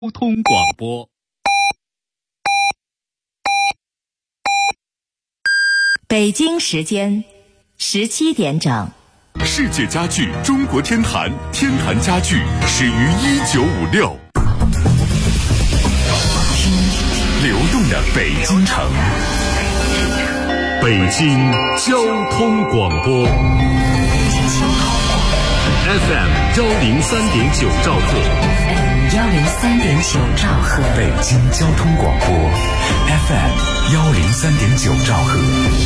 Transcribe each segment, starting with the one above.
交通广播。 北京时间17点整。 世界家具中国天坛，天坛家具始于1956。听流动的北京城，北京交通广播 FM 103.9兆赫 103.9兆赫， 北京交通广播 FM 103.9兆赫。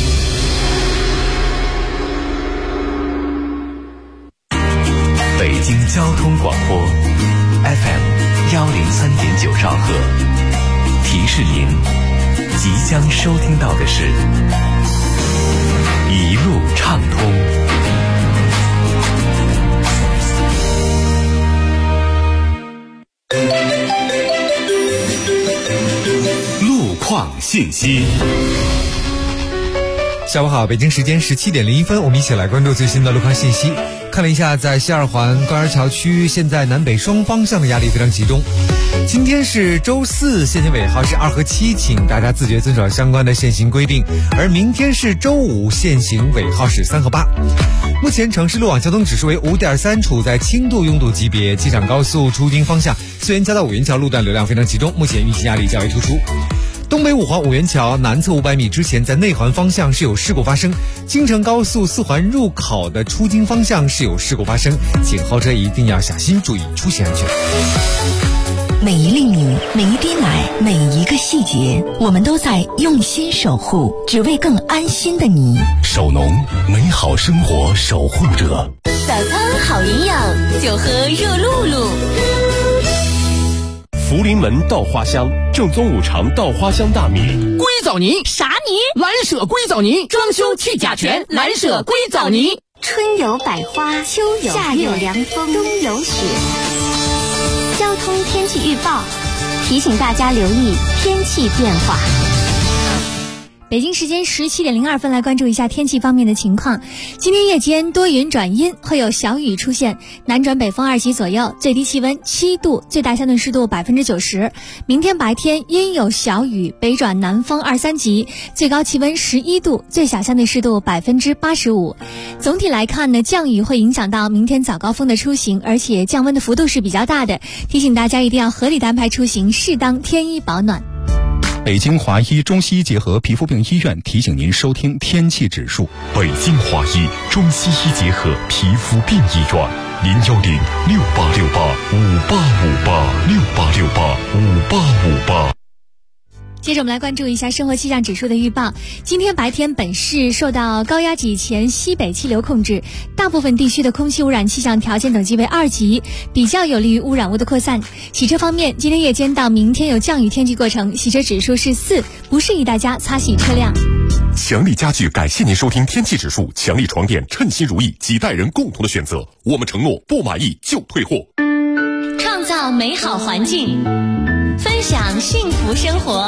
北京交通广播 FM 103.9兆赫，提示您即将收听到的是一路畅通。路况信息。 下午好，北京时间17点01分，我们一起来关注最新的路况信息。看了一下，在西二环高架桥区，现在南北双方向的压力非常集中。今天是周四，限行尾号是2和7，请大家自觉遵守相关的限行规定。而明天是周五，限行尾号是3和8。目前城市路网交通指数为5.3，处在轻度拥堵级别。机场高速出京方向四元桥到五元桥路段流量非常集中，目前运行压力较为突出。东北五环五元桥南侧500米之前，在内环方向是有事故发生，京承高速4环入口的出京方向是有事故发生，请后车一定要小心，注意出行安全。 每一粒米，每一滴奶，每一个细节，我们都在用心守护，只为更安心的你。 首农，美好生活守护者。 早餐好营养，就喝热露露。 福临门稻花香，正宗五常稻花香大米。 硅藻泥啥泥？ 蓝舍硅藻泥，装修去甲醛，蓝舍硅藻泥。 春有百花，秋有夏有凉风，冬有雪。交通天气预报提醒大家留意天气变化。 北京时间17点02分，来关注一下天气方面的情况。今天夜间多云转阴，会有小雨出现，南转北风2级左右，最低气温7度，最大相对湿度90%。明天白天阴有小雨，北转南风2、3级，最高气温11度，最小相对湿度85%。总体来看呢，降雨会影响到明天早高峰的出行，而且降温的幅度是比较大的，提醒大家一定要合理的安排出行，适当添衣保暖。 北京华医中西医结合皮肤病医院提醒您收听天气指数。北京华医中西医结合皮肤病医院，0106868585858，68685858。 接着我们来关注一下生活气象指数的预报。今天白天本市受到高压脊前西北气流控制，大部分地区的空气污染气象条件等级为2级，比较有利于污染物的扩散。洗车方面，今天夜间到明天有降雨天气过程，洗车指数是4，不适宜大家擦洗车辆。 强力家具感谢您收听天气指数。强力床垫，称心如意，几代人共同的选择。我们承诺不满意就退货。 创造美好环境，分享幸福生活。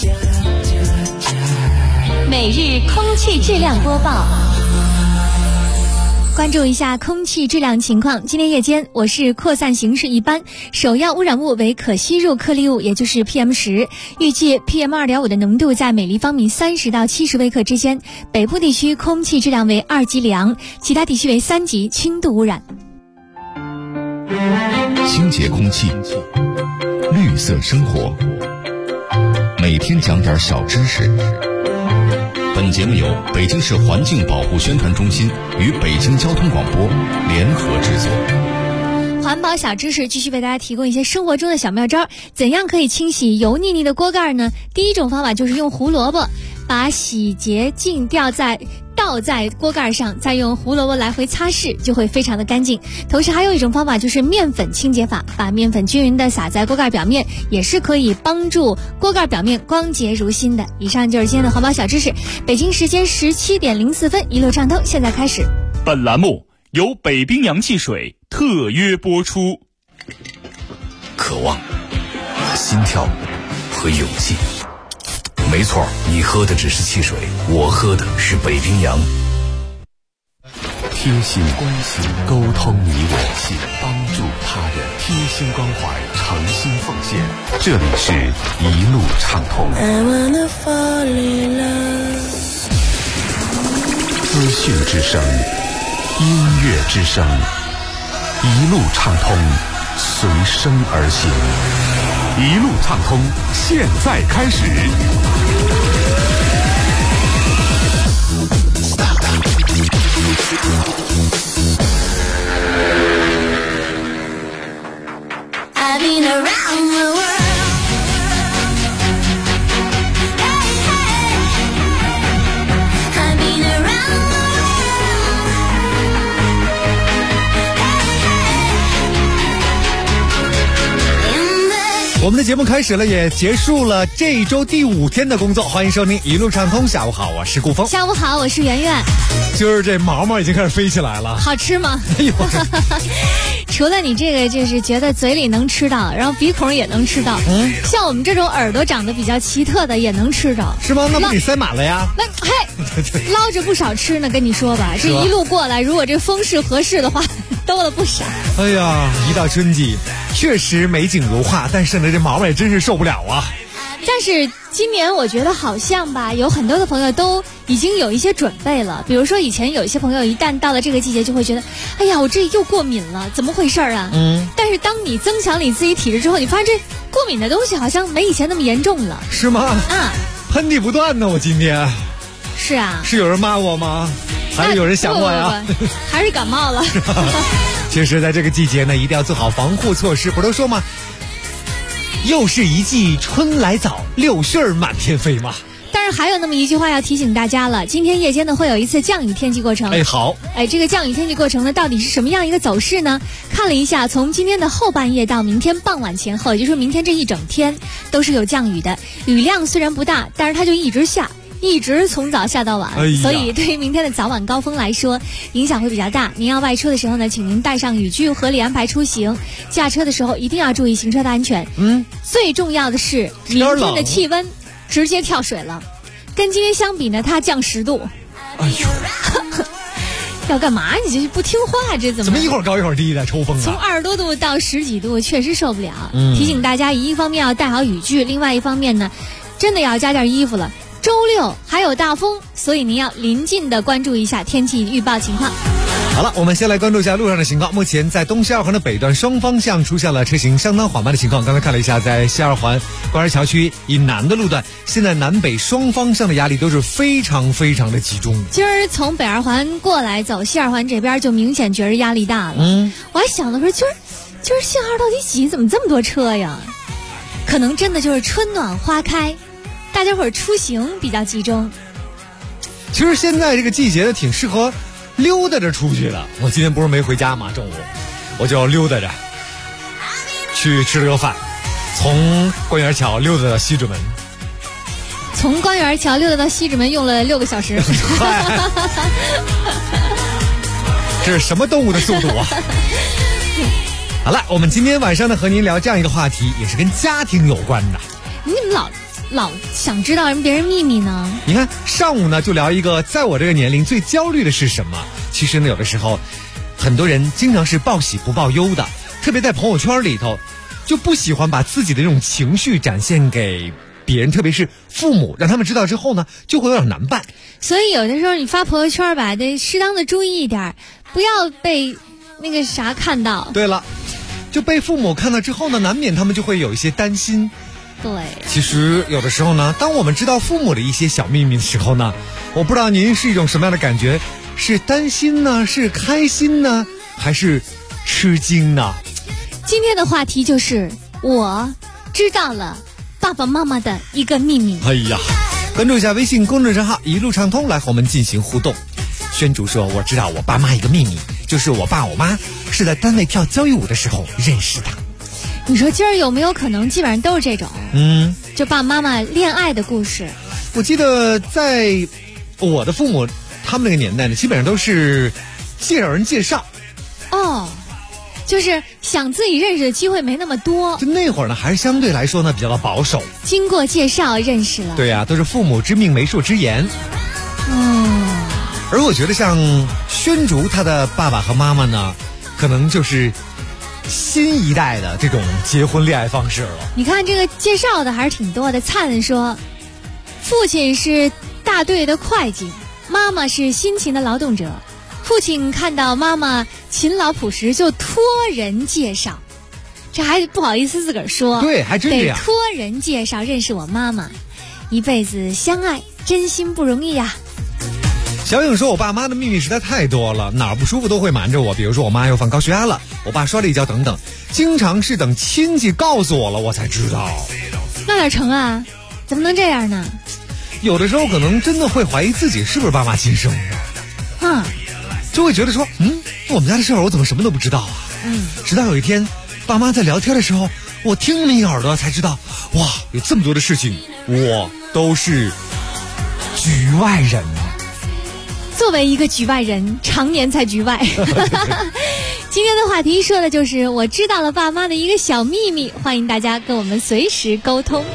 每日空气质量播报， 关注一下空气质量情况。今天夜间我市扩散形势一般，首要污染物为可吸入颗粒物，也就是 PM10， 预计 PM2.5 的浓度在每立方米30到70微克之间。北部地区空气质量为2级良，其他地区为3级轻度污染。 清洁空气，绿色生活，每天讲点小知识。本节目由北京市环境保护宣传中心与北京交通广播联合制作。 环保小知识继续为大家提供一些生活中的小妙招。怎样可以清洗油腻腻的锅盖呢？第一种方法就是用胡萝卜把洗洁精倒在锅盖上，再用胡萝卜来回擦拭，就会非常的干净。同时还有一种方法就是面粉清洁法，把面粉均匀的撒在锅盖表面，也是可以帮助锅盖表面光洁如新的。以上就是今天的环保小知识。北京时间17点04分，一路畅通现在开始。 本栏目由北冰洋汽水特约播出。 渴望、心跳和勇气。没错，你喝的只是汽水，我喝的是北冰洋。 贴心关心，沟通你我，帮助他人，贴心关怀，诚心奉献。这里是一路畅通。资讯之声，音乐之声，一路畅通，随声而行。一路畅通，现在开始。 I've been around the world. I've been around the world. 我们的节目开始了，也结束了这一周第5天的工作。欢迎收听一路畅通，下午好，我是顾峰。 下午好，我是圆圆。 就是这毛毛已经开始飞起来了， 好吃吗？ 哎呦， 除了你这个就是觉得嘴里能吃到，然后鼻孔也能吃到，像我们这种耳朵长得比较奇特的也能吃着， 是吗？那不你塞满了呀？ 那嘿，捞着不少吃呢，跟你说吧，这一路过来，如果这风势合适的话，兜了不少。 哎呀，一到春季，确实美景如画，但是呢，这毛毛也真是受不了啊。 但是今年我觉得好像吧，有很多的朋友都已经有一些准备了。比如说以前有一些朋友一旦到了这个季节就会觉得，哎呀，我这又过敏了，怎么回事啊？但是当你增强你自己体质之后，你发现这过敏的东西好像没以前那么严重了。 是吗？ 啊， 喷嚏不断呢，我今天。 是啊。 是有人骂我吗？还是有人想我呀？ 不，还是感冒了。 其实在这个季节呢，一定要做好防护措施，不都说吗？又是一季春来早，柳絮满天飞嘛。 但是还有那么一句话要提醒大家了，今天夜间呢会有一次降雨天气过程。 哎，好。 哎，这个降雨天气过程呢，到底是什么样一个走势呢？看了一下，从今天的后半夜到明天傍晚前后，也就是说明天这一整天都是有降雨的。雨量虽然不大，但是它就一直下。一直从早下到晚，所以对于明天的早晚高峰来说，影响会比较大。您要外出的时候呢，请您带上雨具，合理安排出行。驾车的时候一定要注意行车的安全。最重要的是，明天的气温直接跳水了，跟今天相比呢，它降10度。 哎呦， 要干嘛？你这不听话，这怎么一会儿高一会儿低的，抽风啊！ 从20多度到10几度，确实受不了。提醒大家，一方面要带好雨具，另外一方面呢，真的要加件衣服了。周6还有大风，所以您要临近的关注一下天气预报情况。 好了，我们先来关注一下路上的情况。目前在东西二环的北段双方向出现了车行相当缓慢的情况。刚才看了一下，在西二环官园桥区以南的路段，现在南北双方向的压力都是非常非常的集中。 今儿从北二环过来走西二环这边，就明显觉得压力大了。我还想的说，今儿信号到底挤，怎么这么多车呀？可能真的就是春暖花开。大家伙儿出行比较集中。 其实现在这个季节呢，挺适合溜达着出去的。我今天不是没回家嘛，中午我就溜达着去吃了个饭，从官园桥溜达到西直门。 从官园桥溜达到西直门用了6个小时。 这是什么动物的速度啊？好了，我们今天晚上呢和您聊这样一个话题，也是跟家庭有关的。 你怎么老想知道别人秘密呢？ 你看上午呢就聊一个，在我这个年龄最焦虑的是什么？其实呢有的时候很多人经常是报喜不报忧的，特别在朋友圈里头就不喜欢把自己的这种情绪展现给别人，特别是父母，让他们知道之后呢就会有点难办。 所以有的时候你发朋友圈吧，得适当的注意一点，不要被那个啥看到。 对了，就被父母看到之后呢，难免他们就会有一些担心。 对， 其实有的时候呢，当我们知道父母的一些小秘密的时候呢，我不知道您是一种什么样的感觉，是担心呢，是开心呢，还是吃惊呢？ 今天的话题就是我知道了爸爸妈妈的一个秘密。 哎呀，关注一下微信公众账号一路畅通，来和我们进行互动。宣主说，我知道我爸妈一个秘密，就是我爸我妈是在单位跳交谊舞的时候认识的。 你说今儿有没有可能基本上都是这种就爸爸妈妈恋爱的故事？ 我记得在我的父母他们那个年代呢，基本上都是介绍人介绍。 就是想自己认识的机会没那么多。 就那会儿呢，还是相对来说呢比较的保守。 经过介绍认识了。 对啊，都是父母之命媒妁之言。 而我觉得像宣竹他的爸爸和妈妈呢，可能就是新一代的这种结婚恋爱方式了。 你看这个介绍的还是挺多的。灿说，父亲是大队的会计，妈妈是辛勤的劳动者。父亲看到妈妈勤劳朴实，就托人介绍，这还不好意思自个儿说， 对，还真这样， 得托人介绍认识我妈妈，一辈子相爱，真心不容易呀。 小颖说，我爸妈的秘密实在太多了，哪儿不舒服都会瞒着我，比如说我妈又放高血压了，我爸摔了一跤等等，经常是等亲戚告诉我了我才知道。 那哪成啊？怎么能这样呢？ 有的时候可能真的会怀疑自己是不是爸妈亲生的，就会觉得说，我们家的事儿我怎么什么都不知道啊？直到有一天，爸妈在聊天的时候，我听了一耳朵才知道，哇，有这么多的事情，我都是局外人啊。 作为一个局外人，常年在局外。今天的话题说的就是我知道了爸妈的一个小秘密，欢迎大家跟我们随时沟通。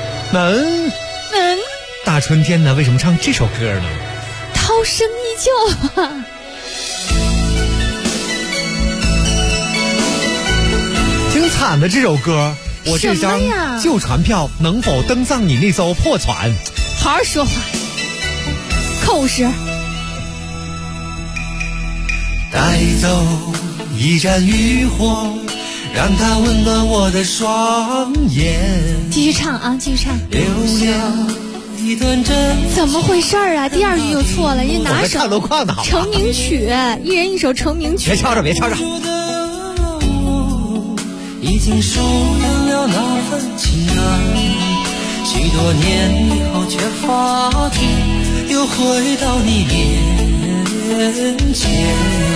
大春天呢，为什么唱这首歌呢？ 涛声依旧啊。 挺惨的这首歌，我这张旧船票能否登上你那艘破船？ 好好说话，口实。 带走一盏渔火，让它温暖我的双眼。 继续唱啊，继续唱。 留了一段真。 怎么回事啊？第二句又错了，人家拿手成名曲，一人一首成名曲。 别吵吵，别吵吵。 已经疏远了那份情感，许多年以后却发觉又回到你面前。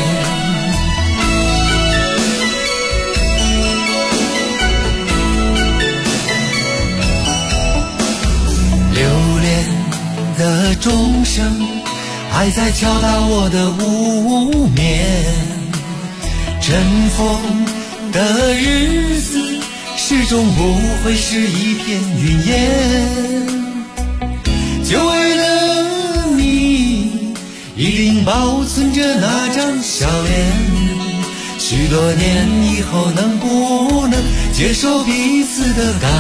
留恋的钟声还在敲打我的无眠，尘封的日子始终不会是一片云烟，久违的你一定保存着那张笑脸，许多年以后能不能接受彼此的改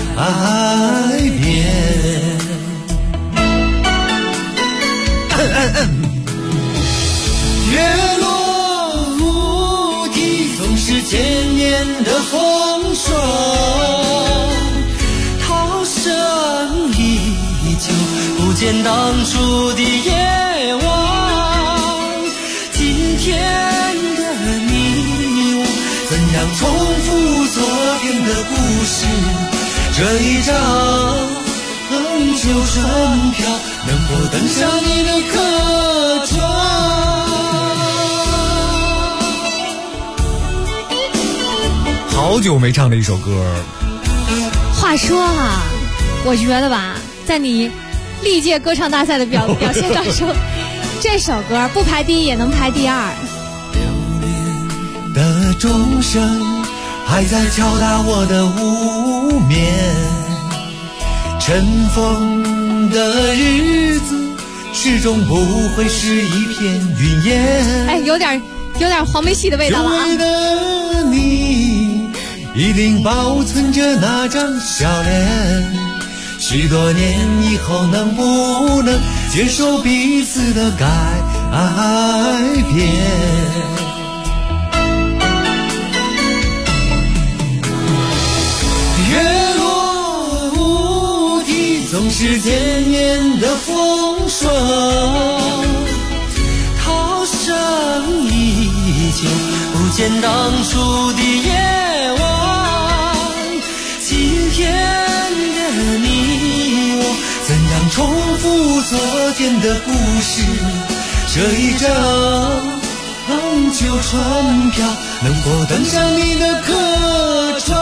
变？月落乌啼，总是千年的风霜，涛声依旧，不见当初的夜望。今天的你我，怎样重复昨天的故事？这一张旧船票能否登上你的客船？ 好久没唱的一首歌。 话说啊，我觉得吧，在你历届歌唱大赛的表现当中，这首歌不排第一也能排第二。 留恋的钟声还在敲打我的无眠，尘封的日子始终不会是一片云烟。 哎，有点黄梅戏的味道了啊。 久违的你一定保存着那张笑脸，许多年以后能不能接受彼此的改变？月落乌啼，总是千年的风霜，涛声依旧，不见当初的夜望。今天的你我，怎样重复昨天的故事？这一张旧船票能否登上你的客船？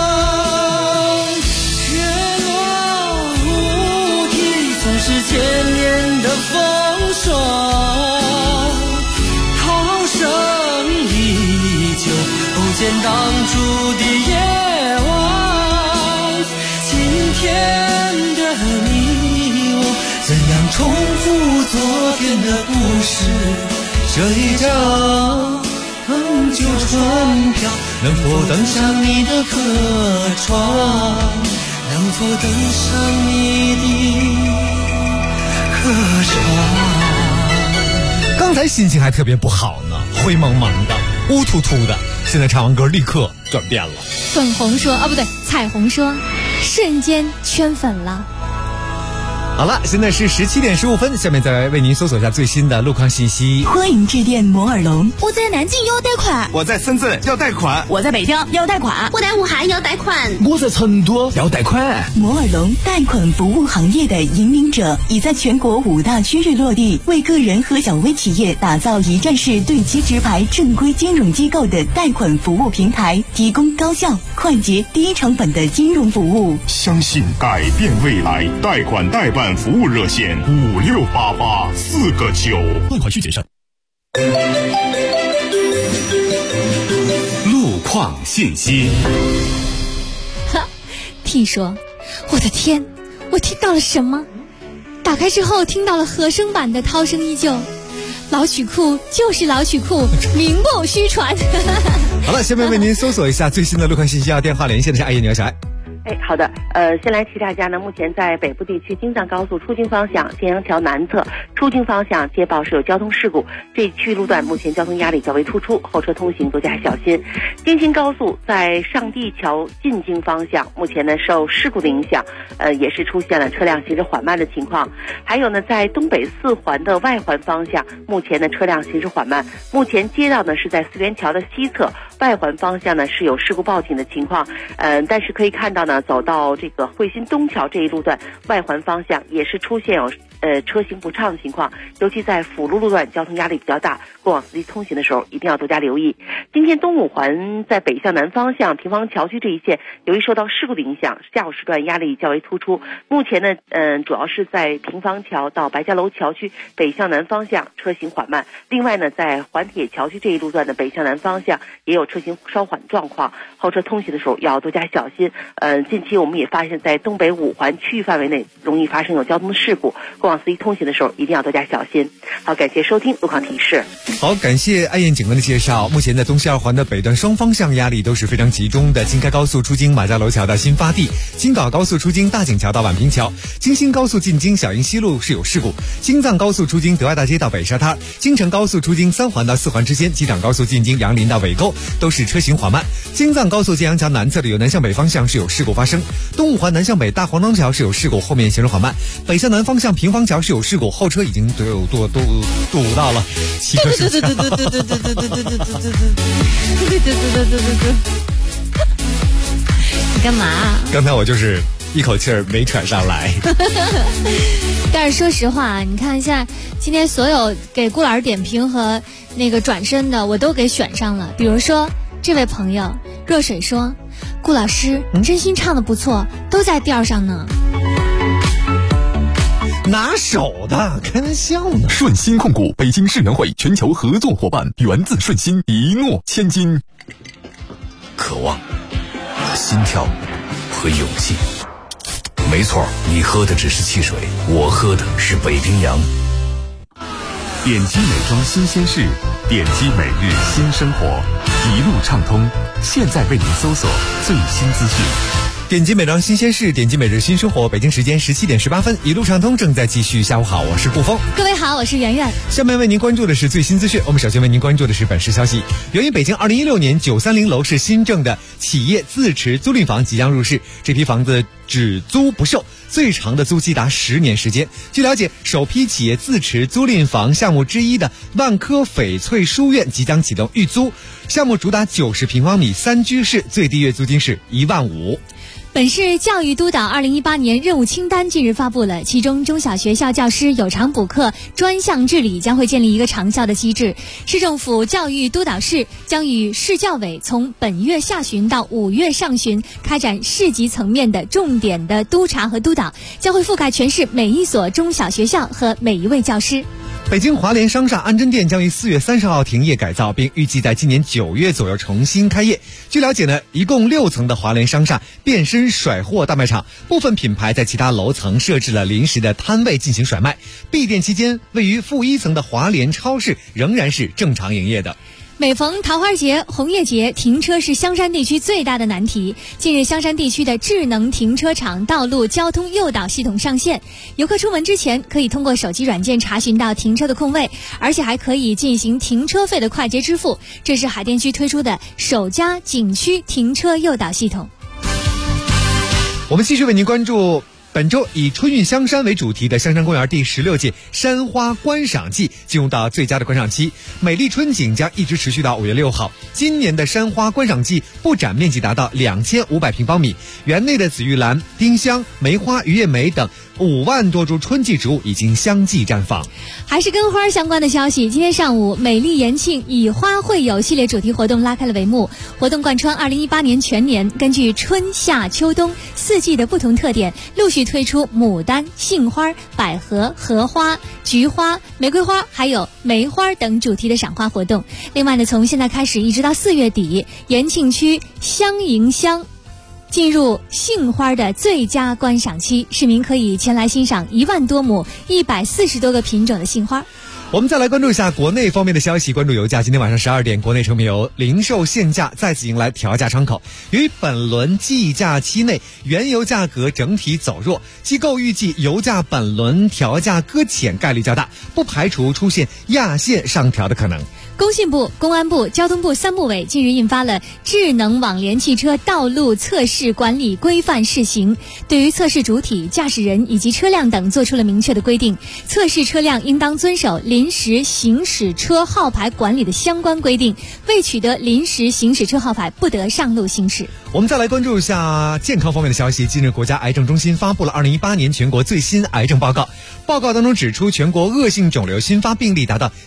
月落乌啼，总是千年的风霜，涛声依旧，不见当初的夜望。今天的你我，怎样重复昨天的故事，这一张旧船票能否登上你的客船，能否登上你的客船。 刚才心情还特别不好呢，灰蒙蒙的，乌突突的，现在唱完歌立刻转变了。 粉红说啊，不对，彩虹说，瞬间圈粉了。 好了，现在是17点15分，下面再来为您搜索一下最新的路况信息。 欢迎致电摩尔龙。 我在南京要贷款， 我在深圳要贷款， 我在北京要贷款， 我在武汉要贷款， 我在成都要贷款。 摩尔龙贷款服务行业的引领者，已在全国5大区域落地，为个人和小微企业打造一站式对接直排正规金融机构的贷款服务平台，提供高效、快捷、低成本的金融服务。 相信改变未来，贷款代办服务热线5688-4个9。 贷款需谨慎。 路况信息。 T 说：“我的天，我听到了什么？打开之后听到了和声版的《涛声依旧》，老曲库就是老曲库，名不虚传。” 好了，下面为您搜索一下最新的路况信息。要电话连线的是爱叶，你好，小爱。 好的，先来提大家呢，目前在北部地区京藏高速出京方向建阳桥南侧出京方向接报是有交通事故，这一区路段目前交通压力较为突出，后车通行多加小心。京新高速在上地桥进京方向，目前呢受事故的影响，也是出现了车辆行驶缓慢的情况。还有呢，在东北4环的外环方向，目前呢车辆行驶缓慢，目前街道呢是在四元桥的西侧，外环方向呢是有事故报警的情况，但是可以看到呢，走到这个汇新东桥这一路段外环方向也是出现有车行不畅的情况，尤其在辅路路段交通压力比较大，过往司机通行的时候一定要多加留意。今天东五环在北向南方向平房桥区这一线，由于受到事故的影响，下午时段压力较为突出。目前呢，主要是在平房桥到白家楼桥区北向南方向车行缓慢。另外呢，在环铁桥区这一路段的北向南方向也有车行稍缓状况，后车通行的时候要多加小心。近期我们也发现，在东北5环区域范围内容易发生有交通事故，过往司机通行的时候一定要多加小心。好，感谢收听路况提示。 好，感谢爱燕警官的介绍。目前在东西2环的北段双方向压力都是非常集中的。京开高速出京马家楼桥到新发地，京港高速出京大井桥到宛平桥，京新高速进京小营西路是有事故，京藏高速出京德爱大街到北沙滩，京承高速出京3环到4环之间，机场高速进京杨林到尾沟都是车行缓慢。京藏高速建阳桥南侧的有南向北方向是有事故发生，东5环南向北大黄庄桥是有事故，后面行驶缓慢。北向南方向平房桥是有事故，后车已经都堵到了汽车时间。 你干嘛？ 刚才我就是一口气儿没喘上来。 但是说实话，你看一下今天所有给顾老师点评和那个转身的，我都给选上了。比如说这位朋友热水说，顾老师真心唱的不错，都在调上呢。 拿手的，开玩笑呢。 顺心控股北京世能会全球合作伙伴，源自顺心，一诺千金。 渴望、心跳和勇气。没错，你喝的只是汽水，我喝的是北冰洋。 点击美妆新鲜事，点击每日新生活，一路畅通。现在为您搜索最新资讯。 点击美妆新鲜事，点击每日新生活。北京时间17点18分，一路畅通正在继续。下午好，我是顾峰。 各位好，我是圆圆。 下面为您关注的是最新资讯。我们首先为您关注的是本市消息。由于北京2016年930楼市新政的企业自持租赁房即将入市，这批房子只租不售，最长的租期达10年时间。据了解，首批企业自持租赁房项目之一的万科翡翠书院即将启动预租，项目主打90平方米3居室，最低月租金是15000。 本市教育督导2018年任务清单近日发布了，其中中小学校教师有偿补课专项治理将会建立一个长效的机制。市政府教育督导室将与市教委从本月下旬到5月上旬开展市级层面的重点的督查和督导，将会覆盖全市每一所中小学校和每一位教师。 北京华联商厦安贞店将于4月30号停业改造，并预计在今年9月左右重新开业。据了解呢，一共6层的华联商厦变身甩货大卖场，部分品牌在其他楼层设置了临时的摊位进行甩卖。闭店期间，位于负1层的华联超市仍然是正常营业的。 每逢桃花节、红叶节，停车是香山地区最大的难题。近日，香山地区的智能停车场道路交通诱导系统上线，游客出门之前可以通过手机软件查询到停车的空位，而且还可以进行停车费的快捷支付。这是海淀区推出的首家景区停车诱导系统。 我们继续为您关注本周以春运香山为主题的香山公园第16届山花观赏季进入到最佳的观赏期，美丽春景将一直持续到5月6号。今年的山花观赏季布展面积达到2500平方米，园内的紫玉兰、丁香、梅花、鱼叶梅等5万多株春季植物已经相继绽放。 还是跟花相关的消息，今天上午美丽延庆以花会友系列主题活动拉开了帷幕。活动贯穿2018年全年，根据春夏秋冬4季的不同特点，陆续推出牡丹、杏花、百合、荷花、菊花、玫瑰花还有梅花等主题的赏花活动。另外呢，从现在开始一直到4月底，延庆区香迎乡进入杏花的最佳观赏期，市民可以前来欣赏1万多亩140多个品种的杏花。 我们再来关注一下国内方面的消息，关注油价。今天晚上12点，国内成品油零售限价再次迎来调价窗口。由于本轮计价期内原油价格整体走弱，机构预计油价本轮调价搁浅概率较大，不排除出现压线上调的可能。 工信部、公安部、交通部3部委近日印发了《智能网联汽车道路测试管理规范试行》，对于测试主体、驾驶人以及车辆等做出了明确的规定。测试车辆应当遵守临时行驶车号牌管理的相关规定，未取得临时行驶车号牌不得上路行驶。 我们再来关注一下健康方面的消息。近日，国家癌症中心发布了2018年全国最新癌症报告。报告当中指出，全国恶性肿瘤新发病例达到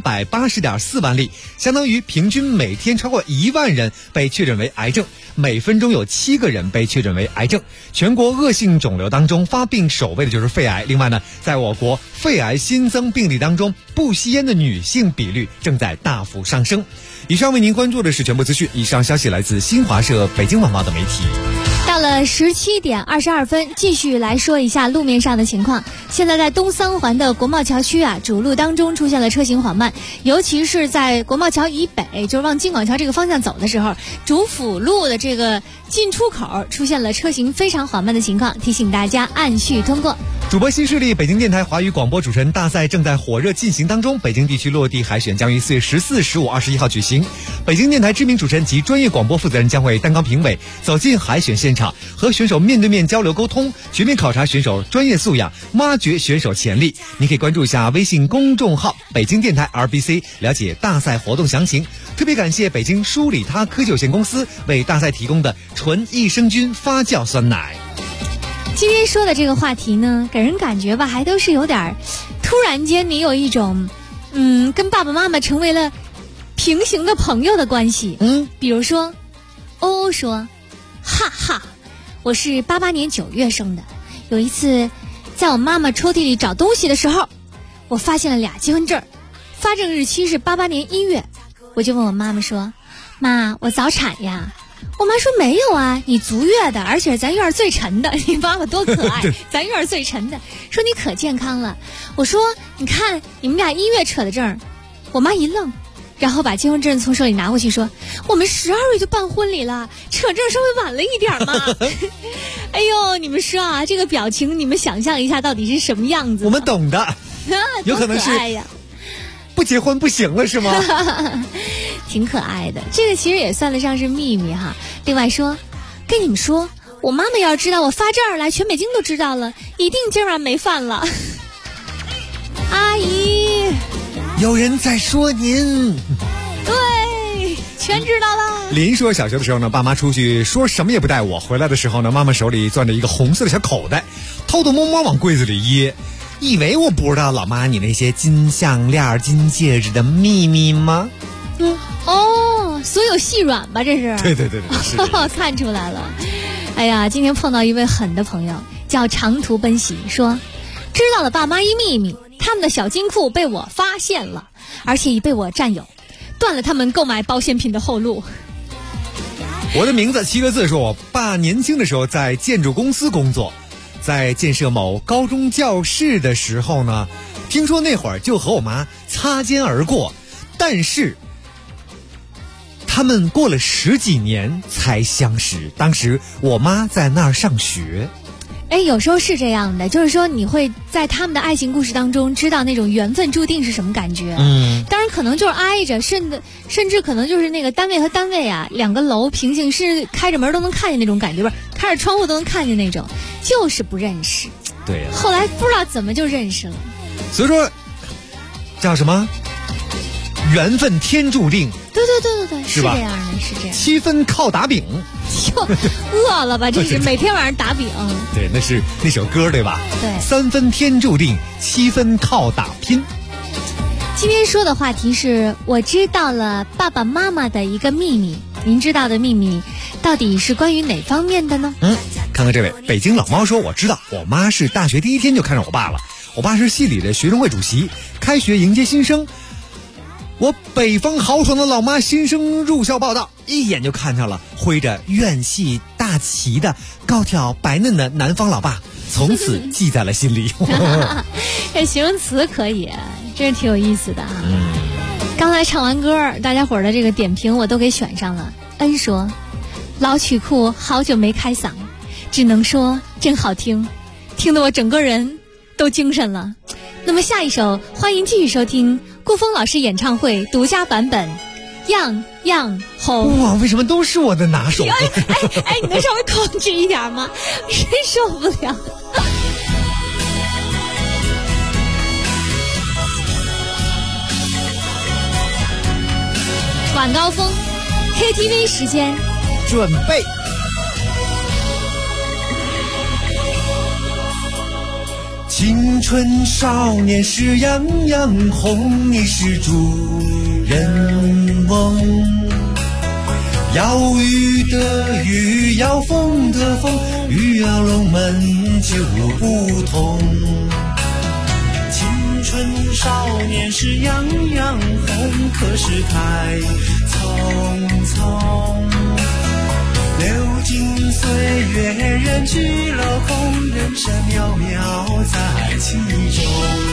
380.4万例，相当于平均每天超过1万人被确诊为癌症，每分钟有7个人被确诊为癌症。全国恶性肿瘤当中发病首位的就是肺癌。另外呢，在我国肺癌新增病例当中，不吸烟的女性比率正在大幅上升。以上为您关注的是全部资讯，以上消息来自新华社北京晚报的媒体。 到了17点22分，继续来说一下路面上的情况。现在在东三环的国贸桥区啊，主路当中出现了车行缓慢，尤其是在国贸桥以北，就是往京广桥这个方向走的时候，主辅路的这个进出口出现了车行非常缓慢的情况，提醒大家按序通过。 主播新势力，北京电台华语广播主持人大赛正在火热进行当中，北京地区落地海选将于4月14、15、21号举行。北京电台知名主持人及专业广播负责人将会担纲评委，走进海选现场，和选手面对面交流沟通，全面考察选手专业素养，挖掘选手潜力。您可以关注一下微信公众号北京电台 RBC， 了解大赛活动详情。特别感谢北京舒里他科技有限公司为大赛提供的纯益生菌发酵酸奶。 今天说的这个话题呢，给人感觉吧，还都是有点突然间你有一种跟爸爸妈妈成为了平行的朋友的关系。比如说欧欧说，哈哈，我是88年9月生的，有一次在我妈妈抽屉里找东西的时候，我发现了2结婚证，发证日期是88年1月，我就问我妈妈说，妈，我早产呀？我妈说没有啊，你足月的，而且咱院最沉的。你妈妈多可爱，咱院最沉的，说你可健康了。我说你看你们俩1月扯的证。我妈一愣，然后把结婚证从手里拿过去说，我们12月就办婚礼了，扯证稍微晚了一点嘛。哎呦，你们说啊，这个表情你们想象一下到底是什么样子？ 我们懂的。有可能是不结婚不行了是吗？ 挺可爱的，这个其实也算得上是秘密哈。另外说，跟你们说，我妈妈要是知道我发这儿来，全北京都知道了，一定今晚没饭了。阿姨， 有人在说您。 对，全知道了。 林说，小学的时候呢，爸妈出去说什么也不带我，回来的时候呢，妈妈手里攥着一个红色的小口袋，偷偷摸摸往柜子里掖。以为我不知道老妈你那些金项链、金戒指的秘密吗？ 所有细软吧，这是。 对，是看出来了。哎呀，今天碰到一位狠的朋友，叫长途奔袭，说知道了爸妈一秘密， 他们的小金库被我发现了，而且已被我占有，断了他们购买保险品的后路。 我的名字7个字，说我爸年轻的时候在建筑公司工作，在建设某高中教室的时候呢，听说那会儿就和我妈擦肩而过，但是他们过了10几年才相识，当时我妈在那儿上学。 有时候是这样的，就是说你会在他们的爱情故事当中知道那种缘分注定是什么感觉。当然可能就是挨着，甚至可能就是那个单位和单位啊，2个楼平行是开着门都能看见那种感觉，不是开着窗户都能看见那种，就是不认识。 对呀， 后来不知道怎么就认识了。 所以说叫什么缘分天注定。 对，是这样的，是这样。 7分靠打饼， 就饿了吧？这是每天晚上打饼。 对，那是那首歌对吧？ 对。 3分天注定，7分靠打拼。 今天说的话题是我知道了爸爸妈妈的一个秘密，您知道的秘密到底是关于哪方面的呢？ 看看这位北京老猫说，我知道，我妈是大学第1天就看上我爸了，我爸是系里的学生会主席，开学迎接新生。我北方豪爽的老妈新生入校报到，一眼就看上了挥着院系大旗的高挑白嫩的南方老爸，从此记在了心里。 这形容词可以，真是挺有意思的啊。刚才唱完歌，大家伙儿的这个点评我都给选上了。恩说，老曲库好久没开嗓，只能说真好听，听得我整个人都精神了。那么下一首，欢迎继续收听顾峰老师演唱会独家版本《样样红》。 哇，为什么都是我的拿手？ 你能稍微控制一点吗？真受不了。晚高峰 KTV 时间， 准备。 青春少年时样样红，你是主人翁。要雨的雨，要风的风，鱼跃龙门就不同。青春少年时样样红，可是太匆匆。流金岁月，人去楼空，人生渺渺在其中。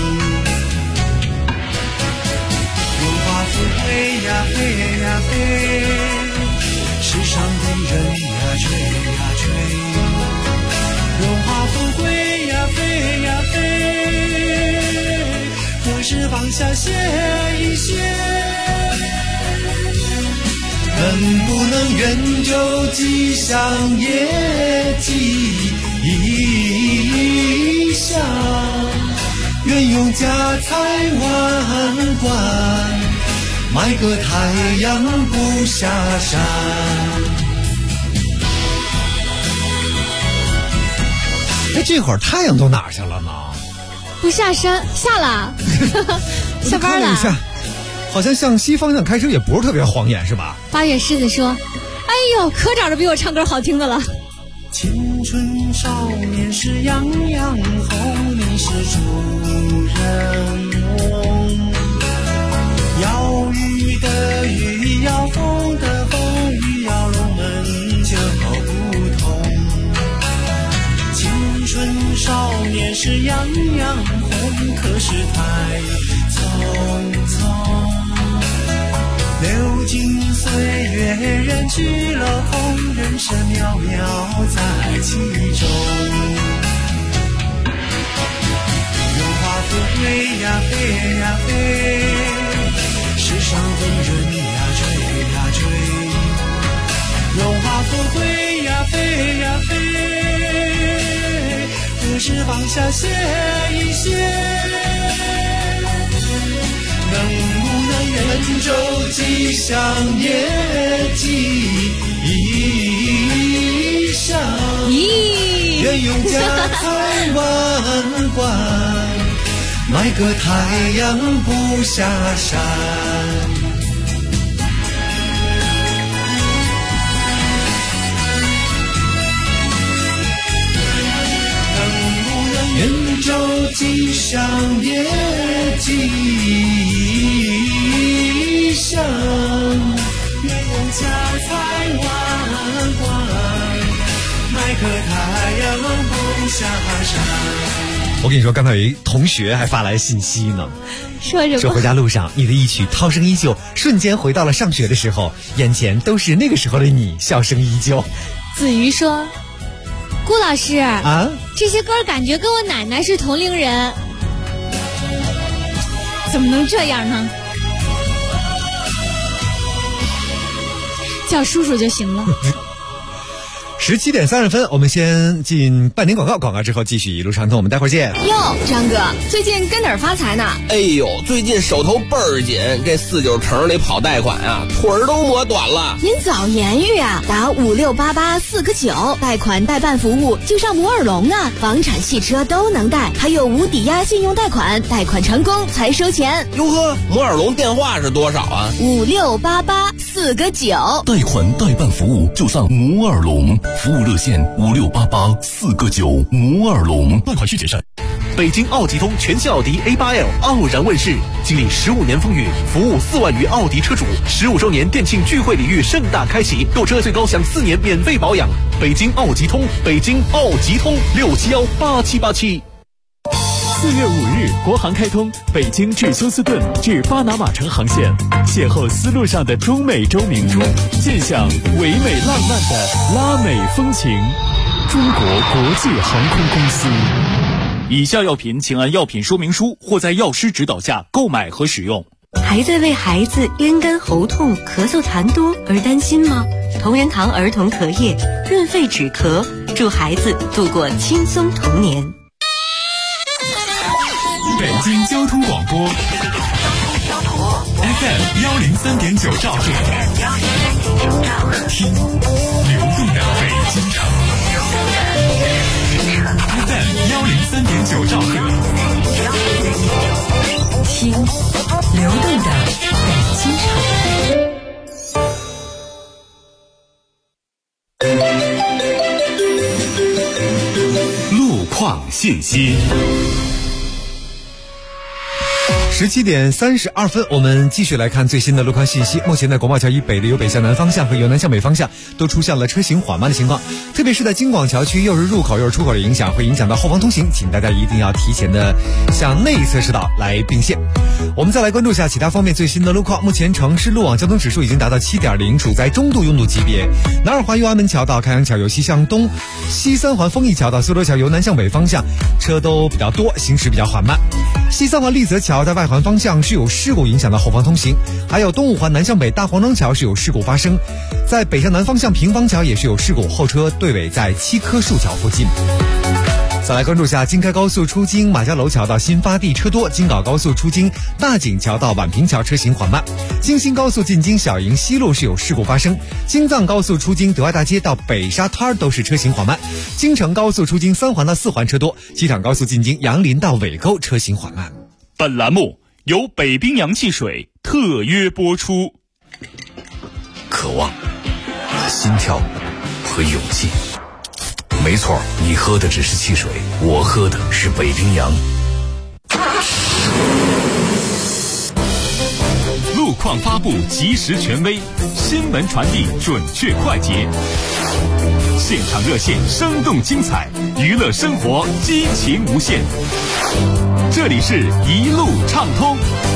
荣华富贵呀飞呀飞，世上的人呀追呀追。荣华富贵呀飞呀飞，可是放下歇一歇。能不能愿就吉祥也吉祥，愿用家财万贯，买个太阳不下山。 这会儿太阳都哪儿去了呢？ 不下山，下了，下班了。 好像向西方向开车也不是特别晃眼，是吧 ？8月狮子说：“哎呦，可找着比我唱歌好听的了。” 青春少年时样样红，你是主人翁。要雨的雨，要风的风，鱼跃龙门就不同。青春少年时样样红，可是太匆匆。流金岁月，人去楼空，人生渺渺在其中。荣华富贵呀飞呀飞，世上的人呀追呀追。荣华富贵呀飞呀飞，可是放下歇一歇。能不能愿就吉祥也吉祥，愿用家财万贯，买个太阳不下山。能不能愿就机上也吉祥，鸳鸯夹菜弯弯，麦克太阳不下山。 我跟你说，刚才有一同学还发来信息呢，说回家路上你的一曲涛声依旧，瞬间回到了上学的时候，眼前都是那个时候的你，笑声依旧。 子瑜说，顾老师啊， 这些歌感觉跟我奶奶是同龄人，怎么能这样呢？叫叔叔就行了。 17点30分，我们先进半点广告，广告之后继续一路畅通，我们待会儿见。 哟，张哥，最近跟哪儿发财呢？ 哎呦，最近手头倍儿紧，这49城里跑贷款啊，腿儿都磨短了。 您早言语啊，打5688-4个9，贷款代办服务就上摩尔龙啊，房产、汽车都能贷，还有无抵押信用贷款，贷款成功才收钱。 哟呵，摩尔龙电话是多少啊 ？5688-4个9， 贷款代办服务就上摩尔龙。服务热线5688-4个9，摩尔龙。贷款需谨慎。 北京奥吉通全系奥迪 A8L 傲然问世，经历15年风雨，服务4万余奥迪车主，15周年店庆聚会礼遇盛大开启，购车最高享4年免费保养。北京奥吉通，北京奥吉通，6718787。 4月5日，国航开通北京至休斯顿至巴拿马城航线，邂逅丝路上的中美洲明珠，尽享唯美浪漫的拉美风情。中国国际航空公司。 以下药品请按药品说明书或在药师指导下购买和使用。 还在为孩子咽干喉痛、咳嗽痰多而担心吗？同仁堂儿童咳液，润肺止咳，助孩子度过轻松童年。 北京交通广播 FM 103.9兆赫，听流动的北京城。FM 103.9兆赫， 听流动的北京城。路况信息。 17点32分，我们继续来看最新的路况信息。目前在国贸桥以北的由北向南方向和由南向北方向都出现了车行缓慢的情况，特别是在京广桥区，又是入口又是出口的影响，会影响到后方通行，请大家一定要提前的向内侧车道来并线。我们再来关注一下其他方面最新的路况。目前城市路网交通指数已经达到7.0，处在中度拥堵级别。南二环由安门桥到开阳桥由西向东，西三环丰益桥到苏州桥由南向北方向车都比较多，行驶比较缓慢。西三环丽泽桥在外环方向是有事故影响到后方通行，还有东五环南向北大黄庄桥是有事故发生，在北向南方向平房桥也是有事故，后车队尾在7棵树桥附近。再来关注一下京开高速出京马家楼桥到新发地车多，京港高速出京大井桥到宛平桥车行缓慢，京新高速进京小营西路是有事故发生，京藏高速出京德爱大街到北沙滩都是车行缓慢，京承高速出京3环到4环车多，机场高速进京杨林到尾沟车行缓慢。 本栏目由北冰洋汽水特约播出。 渴望、心跳和勇气。没错，你喝的只是汽水，我喝的是北冰洋。 路况发布及时权威，新闻传递准确快捷，现场热线生动精彩，娱乐生活激情无限。这里是一路畅通。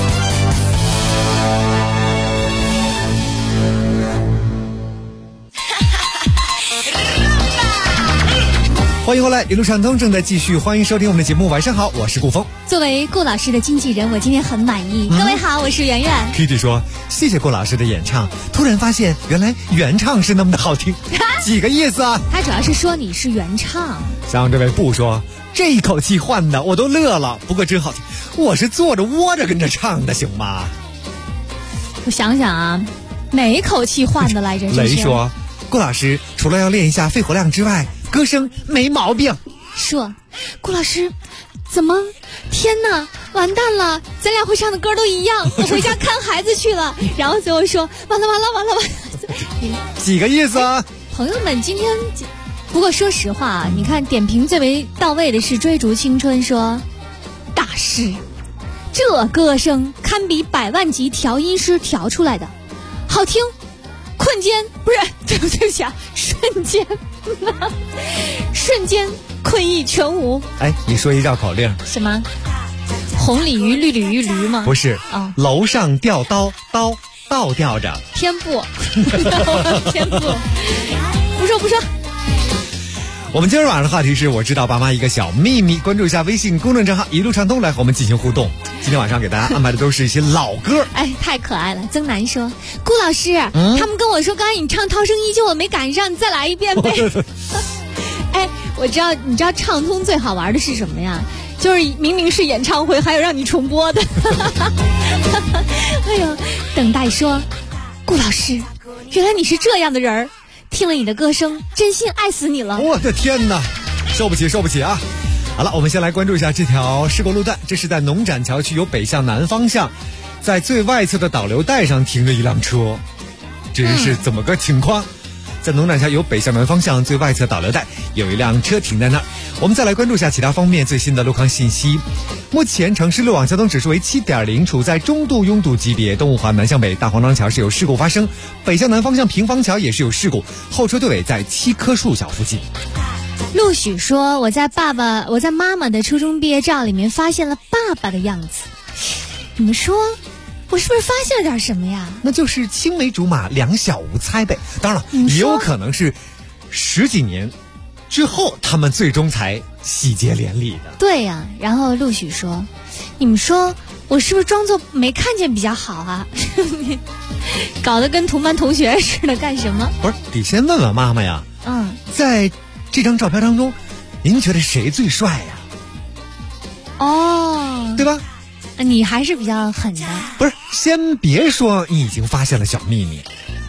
欢迎回来，一路畅通正在继续，欢迎收听我们的节目。晚上好，我是顾峰。 作为顾老师的经纪人，我今天很满意。各位好，我是圆圆。 Kitty 说谢谢顾老师的演唱，突然发现原来原唱是那么的好听，几个意思啊？ 他主要是说你是原唱。 像这位布说，这一口气换的我都乐了，不过真好听，我是坐着窝着跟着唱的，行吗？ 我想想啊，哪一口气换的来着？ 雷说，顾老师除了要练一下肺活量之外，歌声没毛病。 说，顾老师，怎么？天哪，完蛋了！咱俩会唱的歌都一样，我回家看孩子去了。然后最后说，完了。 几个意思啊？ 朋友们，今天，不过说实话啊，你看点评最为到位的是追逐青春说， 师，这歌声堪比100万级调音师调出来的，好听，困间不是，对不起啊，瞬间困意全无。 哎，你说一绕口令。 什么？红鲤鱼绿鲤鱼驴吗？ 不是，楼上吊刀，刀倒吊着。 天不，天不，不说。 我们今儿晚上的话题是我知道爸妈一个小秘密，关注一下微信公众账号一路畅通来和我们进行互动。今天晚上给大家安排的都是一些老歌， 哎，太可爱了。曾楠说，顾老师，他们跟我说刚才你唱《涛声依旧》我没赶上，你再来一遍呗。哎，你知道畅通最好玩的是什么呀？就是明明是演唱会，还有让你重播的。哎呦，等待说，顾老师，原来你是这样的人儿。听了你的歌声，真心爱死你了！ 我的天哪，受不起啊！好了，我们先来关注一下这条事故路段。这是在农展桥区由北向南方向，在最外侧的导流带上停着一辆车，这是怎么个情况？在农展桥由北向南方向最外侧导流带有一辆车停在那儿。我们再来关注一下其他方面最新的路况信息。目前城市路网交通指数为7.0，处在中度拥堵级别。东五环南向北大黄庄桥是有事故发生，北向南方向平房桥也是有事故，后车队尾在7棵树小附近。 陆许说，我在妈妈的初中毕业照里面发现了爸爸的样子。你们说我是不是发现了点什么呀？ 那就是青梅竹马两小无猜呗。当然了，也有可能是10几年之后他们最终才喜结连理的。 对呀，然后陆许说，你们说我是不是装作没看见比较好啊？搞得跟同班同学似的干什么？ 不是，得先问问妈妈呀。在这张照片当中，您觉得谁最帅呀？ 哦， 对吧？ 你还是比较狠的。 不是，先别说你已经发现了小秘密，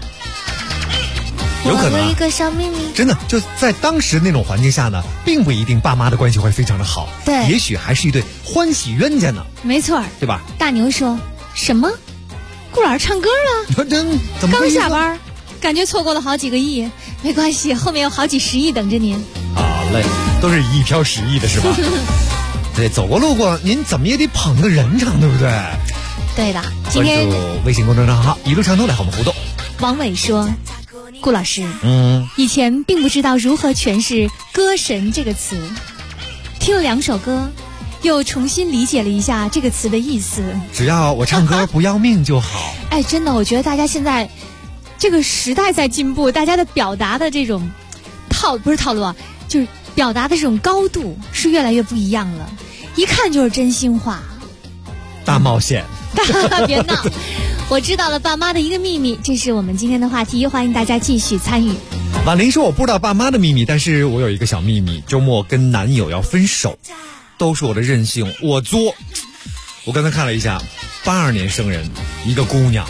有可能一个小秘密， 真的就在当时那种环境下呢，并不一定爸妈的关系会非常的好， 对， 也许还是一对欢喜冤家呢。 没错， 对吧？ 大牛说什么？顾老师唱歌了？ 怎么刚下班，感觉错过了好几个亿。没关系，后面有好几10亿等着您。 好嘞，都是一飘10亿的是吧？对，走过路过，您怎么也得捧个人场，对不对？ 对的。今天关注微信公众账号一路畅通来和我们互动。 王伟说，顾老师，以前并不知道如何诠释歌神这个词，听了2首歌，又重新理解了一下这个词的意思。 只要我唱歌不要命就好。 哎，真的，我觉得大家现在这个时代在进步，大家的表达的这种不是套路啊，就是表达的这种高度是越来越不一样了，一看就是真心话。 大冒险。 别闹，我知道了爸妈的一个秘密，这是我们今天的话题，欢迎大家继续参与。 婉玲说，我不知道爸妈的秘密，但是我有一个小秘密，周末跟男友要分手，都是我的任性，我作。我刚才看了一下，82年生人，一个姑娘，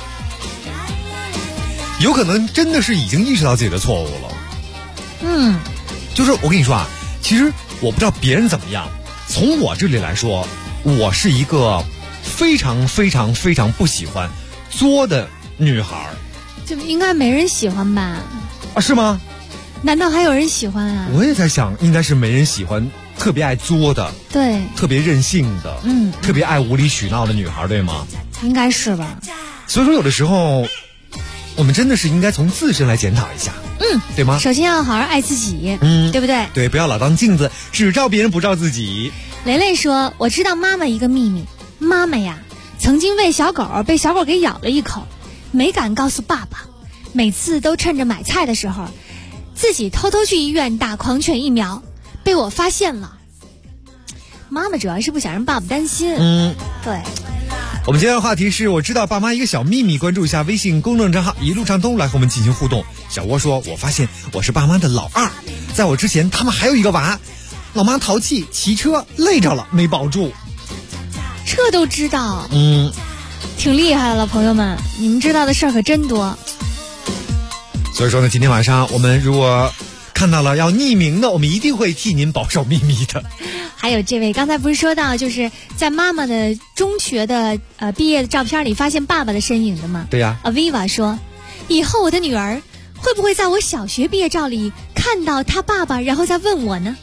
有可能真的是已经意识到自己的错误了。就是我跟你说啊，其实我不知道别人怎么样，从我这里来说，我是一个非常非常非常不喜欢作的女孩。 这应该没人喜欢吧？ 啊，是吗？ 难道还有人喜欢啊？ 我也在想，应该是没人喜欢特别爱作的， 对， 特别任性的，特别爱无理取闹的女孩，对吗？ 应该是吧。 所以说有的时候我们真的是应该从自身来检讨一下，对吗？ 首先要好好爱自己，对不对？ 对，不要老当镜子，只照别人不照自己。 雷雷说，我知道妈妈一个秘密，妈妈呀曾经喂小狗，被小狗给咬了一口，没敢告诉爸爸，每次都趁着买菜的时候自己偷偷去医院打狂犬疫苗，被我发现了。妈妈主要是不想让爸爸担心。对。 我们今天的话题是我知道爸妈一个小秘密，关注一下微信公众账号一路畅通来和我们进行互动。小窝说，我发现我是爸妈的老二，在我之前他们还有一个娃，老妈淘气骑车累着了没保住。 这都知道，挺厉害的了，朋友们，你们知道的事儿可真多。 所以说呢，今天晚上我们如果看到了要匿名的，我们一定会替您保守秘密的。 还有这位刚才不是说到就是在妈妈的中学的毕业的照片里发现爸爸的身影的吗？ 对呀。 Aviva 说，以后我的女儿会不会在我小学毕业照里看到她爸爸，然后再问我呢？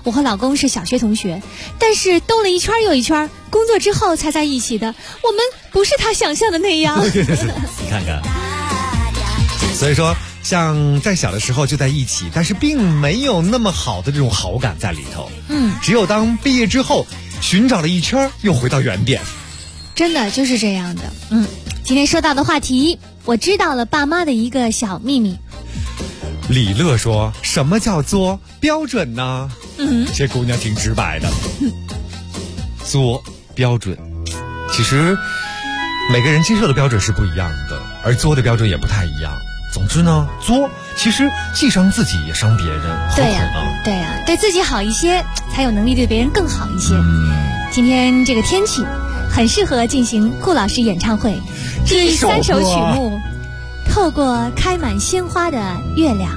我和老公是小学同学，但是兜了一圈又一圈，工作之后才在一起的。我们不是他想象的那样。 你看看，所以说像在小的时候就在一起，但是并没有那么好的这种好感在里头。只有当毕业之后寻找了一圈，又回到原点。 真的就是这样的。今天说到的话题，我知道了爸妈的一个小秘密。 李乐说：“什么叫做标准呢？”这姑娘挺直白的。作标准，其实每个人接受的标准是不一样的，而作的标准也不太一样。总之呢，作其实既伤自己也伤别人。 对呀，对自己好一些，才有能力对别人更好一些。今天这个天气很适合进行顾老师演唱会。第3首曲目，透过开满鲜花的月亮。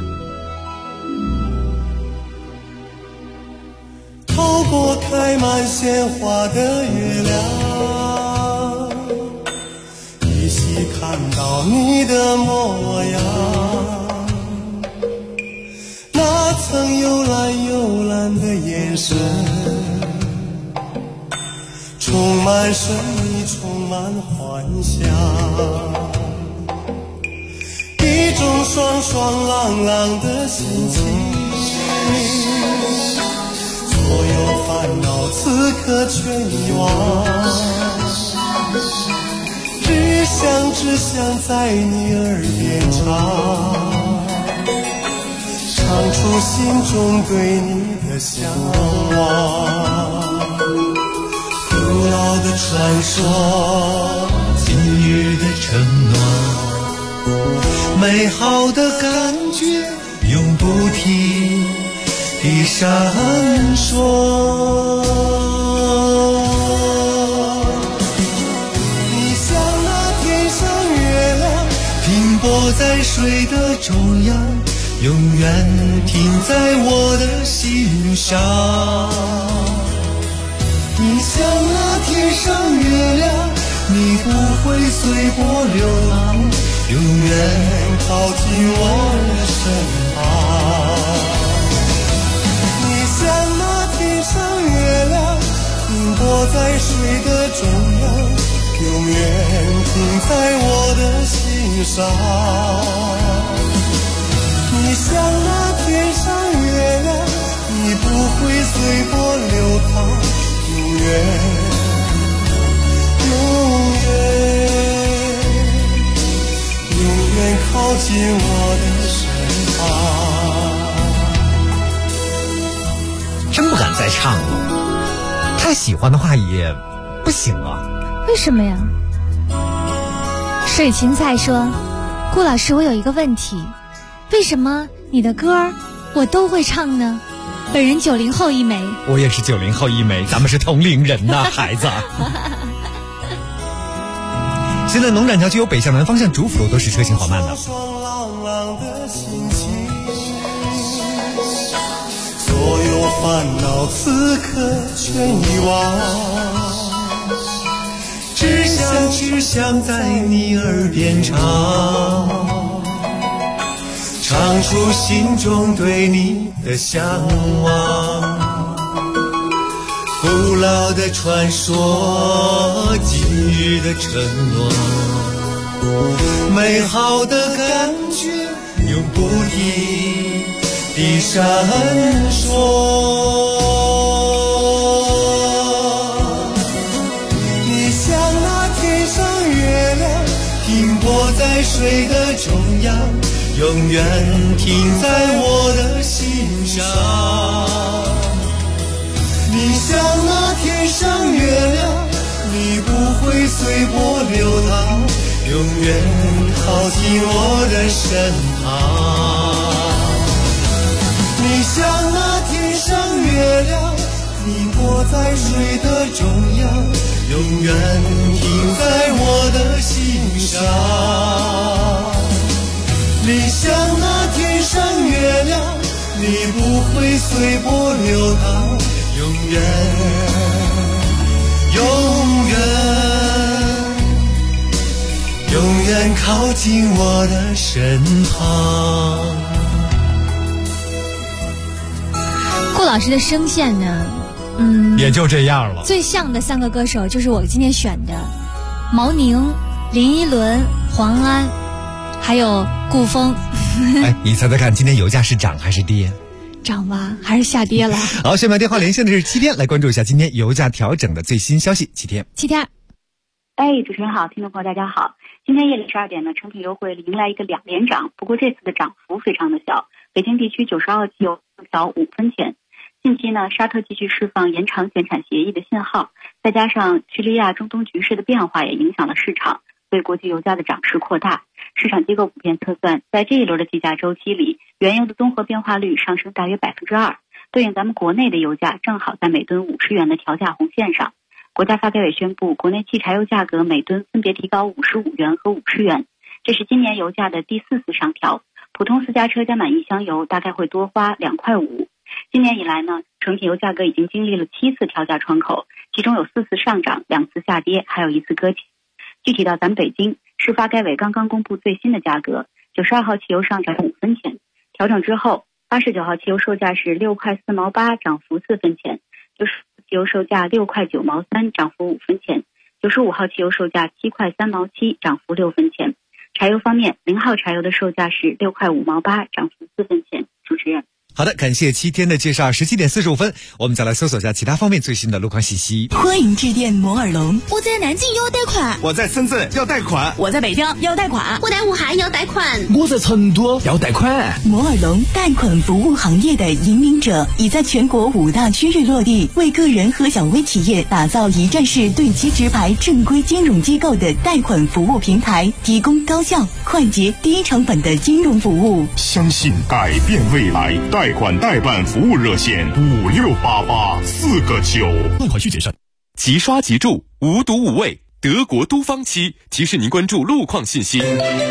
透过开满鲜花的月亮，依稀看到你的模样，那曾幽蓝幽蓝的眼神，充满神秘，充满幻想，一种爽爽朗朗的心情，所有烦恼此刻全遗忘，只想在你耳边唱出心中对你的向往。古老的传说，今日的承诺，美好的感觉永不停地闪烁。你像那天上月亮，停泊在水的中央，永远停在我的心上。你像那天上月亮，你不会随波流浪，永远靠近我的身旁。你像那天上月亮，停泊在水的中央，永远停在我的心上。你像那天上月亮，你不会随波流淌，永远靠近我的身旁。 真不敢再唱了，太喜欢的话也不行啊。 为什么呀？水芹菜说，顾老师，我有一个问题，为什么你的歌我都会唱呢？本人90后一枚。 我也是90后一枚，咱们是同龄人呐，孩子。现在农展桥区由北向南方向主辅路都是车行缓慢的。 所有烦恼此刻全遗忘，只想在你耳边唱出心中对你的向往。古老的传说，今日的承诺，美好的感觉永不停地闪烁。你像那天上月亮，停泊在水的中央，永远停在我的心上。你像那天上月亮，你不会随波流淌，永远靠近我的身旁。你像那天上月亮，你泊在水的中央，永远停在我的心上。你像那天上月亮，你不会随波流淌，永远靠近我的身旁。 顾顾老师的声线呢， 也就这样了。 最像的3个歌手就是我今天选的毛宁、林依轮、黄安，还有顾风。 哎，你猜猜看，今天油价是涨还是跌？ 涨吧，还是下跌了？ 好，下面电话连线的是7天，来关注一下今天油价调整的最新消息。7天， 主持人好，听众朋友大家好。今天夜里12点呢，成品油会迎来一个2连涨，不过这次的涨幅非常的小。北京地区92号汽油上调5分钱。近期呢，沙特继续释放延长减产协议的信号，再加上叙利亚中东局势的变化也影响了市场，对国际油价的涨势扩大。市场机构普遍测算，在这一轮的计价周期里，原油的综合变化率上升大约2%，对应咱们国内的油价正好在每吨50元的调价红线上。国家发改委宣布，国内汽柴油价格每吨分别提高55元和50元，这是今年油价的第4次上调。普通私家车加满1箱油大概会多花2.5块。今年以来呢，成品油价格已经经历了7次调价窗口，其中有4次上涨，2次下跌，还有1次搁浅。具体到咱们北京，市发改委刚刚公布最新的价格，92号汽油上涨5分钱，调整之后，89号汽油售价是6块4毛8，涨幅4分钱。汽油售价6块9毛3，涨幅5分钱；95号汽油售价7块3毛7，涨幅6分钱。柴油方面，0号柴油的售价是6块5毛8，涨幅4分钱。主持人。 好的，感谢7天的介绍。17点45分，我们再来搜索一下其他方面最新的路况信息。 欢迎致电摩尔龙。 我在南京要贷款， 我在深圳要贷款， 我在北京要贷款， 我在武汉要贷款， 我在成都要贷款。 摩尔龙贷款服务行业的引领者，已在全国5大区域落地，为个人和小微企业打造一站式对接直排正规金融机构的贷款服务平台，提供高效、快捷、低成本的金融服务。 相信改变未来，贷款代办服务热线5688-4个9。 贷款需谨慎。即刷即住，无毒无味。德国都方漆提示您关注路况信息。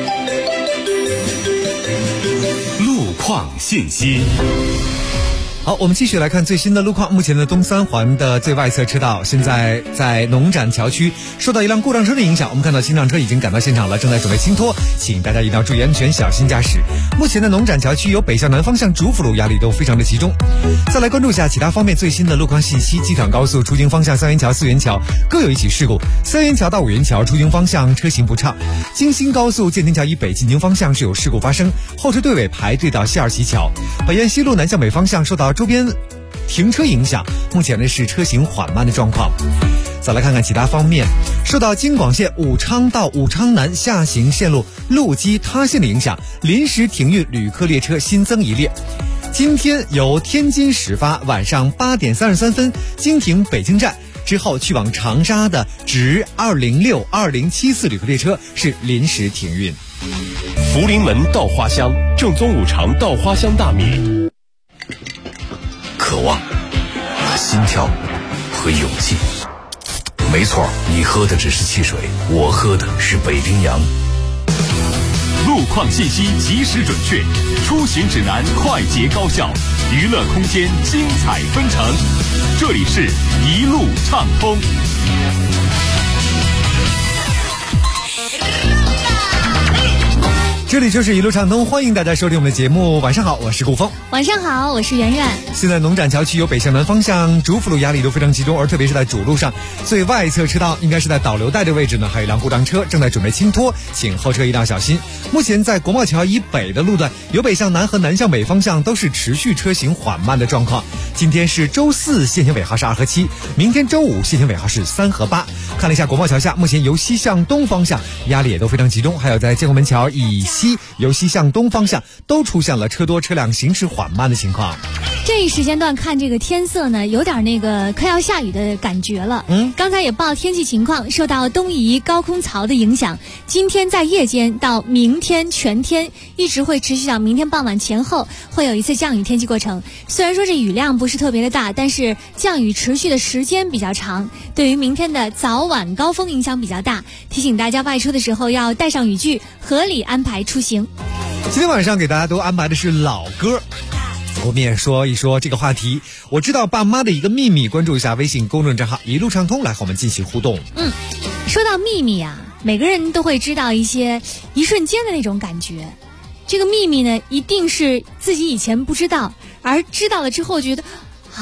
路况信息。 好，我们继续来看最新的路况。目前的东三环的最外侧车道，现在在农展桥区受到一辆故障车的影响，我们看到新障车已经赶到现场了，正在准备清脱，请大家一定要注意安全，小心驾驶。目前的农展桥区由北向南方向主辅路压力都非常的集中。再来关注一下其他方面最新的路况信息。机场高速出京方向三元桥、四元桥各有一起事故，三元桥到五元桥出京方向车行不畅。京新高速建天桥以北进京方向是有事故发生，后车队尾排队到西二旗桥。北苑西路南向北方向受到周边停车影响，目前呢是车行缓慢的状况。再来看看其他方面，受到京广线武昌到武昌南下行线路路基塌陷的影响，临时停运旅客列车新增一列。今天由天津始发，晚上8点33分经停北京站之后，去往长沙的直206、2074旅客列车是临时停运。 福临门稻花香，正宗五常稻花香大米。 渴望、心跳和勇气。没错，你喝的只是汽水，我喝的是北冰洋。 路况信息及时准确，出行指南快捷高效，娱乐空间精彩纷呈。这里是一路畅通。 这里就是一路畅通，欢迎大家收听我们的节目。晚上好，我是顾峰。 晚上好，我是圆圆。 现在农展桥区由北向南方向主辅路压力都非常集中，而特别是在主路上最外侧车道，应该是在导流带的位置呢，还有一辆故障车正在准备清脱，请后车一定要小心。目前在国贸桥以北的路段，由北向南和南向北方向都是持续车行缓慢的状况。今天是周四，限行尾号是2和7，明天周五限行尾号是3和8。看了一下国贸桥下，目前由西向东方向压力也都非常集中，还有在建国门桥以西由西向东方向都出现了车多车辆行驶缓慢的情况。 这一时间段看这个天色呢，有点那个快要下雨的感觉了。刚才也报天气情况，受到东移高空槽的影响，今天在夜间到明天全天一直会持续到明天傍晚前后，会有一次降雨天气过程。虽然说这雨量不是特别的大，但是降雨持续的时间比较长，对于明天的早晚高峰影响比较大，提醒大家外出的时候要带上雨具，合理安排出行。 今天晚上给大家都安排的是老歌，我们也说一说这个话题。我知道爸妈的一个秘密，关注一下微信公众账号一路畅通，来和我们进行互动。 说到秘密啊，每个人都会知道一些一瞬间的那种感觉。这个秘密呢，一定是自己以前不知道，而知道了之后觉得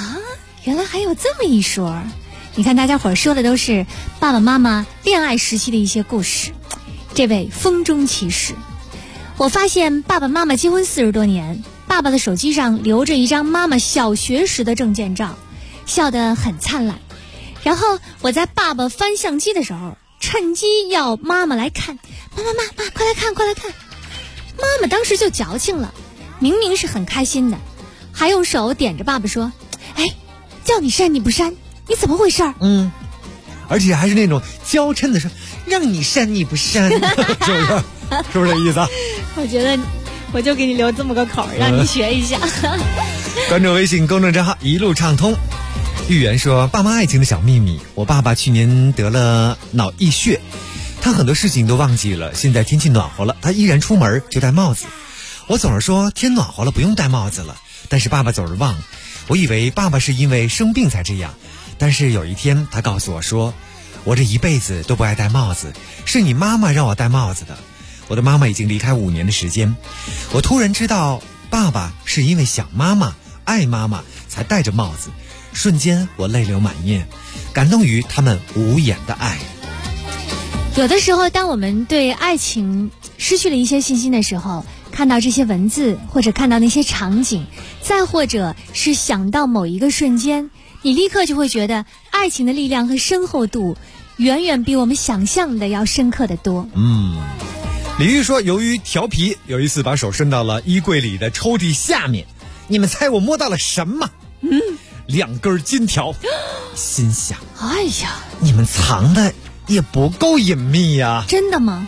原来还有这么一说。你看大家伙说的都是爸爸妈妈恋爱时期的一些故事，这位风中骑士，我发现爸爸妈妈结婚40多年，爸爸的手机上留着一张妈妈小学时的证件照，笑得很灿烂。然后我在爸爸翻相机的时候，趁机要妈妈来看，妈，快来看，快来看。妈妈当时就矫情了，明明是很开心的，还用手点着爸爸说：“哎，叫你删你不删，你怎么回事？” 而且还是那种娇嗔的说：“让你删你不删，是不是？是不是这意思啊？” 我觉得我就给你留这么个口，让你学一下。 关注微信公众账号一路畅通。玉媛说：“爸妈爱情的小秘密，我爸爸去年得了脑溢血，他很多事情都忘记了。现在天气暖和了，他依然出门就戴帽子。我总是说天暖和了不用戴帽子了，但是爸爸总是忘。我以为爸爸是因为生病才这样，但是有一天他告诉我说，我这一辈子都不爱戴帽子，是你妈妈让我戴帽子的。我的妈妈已经离开5年的时间，我突然知道爸爸是因为想妈妈爱妈妈才戴着帽子，瞬间我泪流满面，感动于他们无言的爱。” 有的时候当我们对爱情失去了一些信心的时候，看到这些文字，或者看到那些场景，再或者是想到某一个瞬间，你立刻就会觉得爱情的力量和深厚度远远比我们想象的要深刻的多。 李玉说，由于调皮，有一次把手伸到了衣柜里的抽屉下面，你们猜我摸到了什么？2根金条。心想， 哎呀， 你们藏的也不够隐秘呀。 真的吗？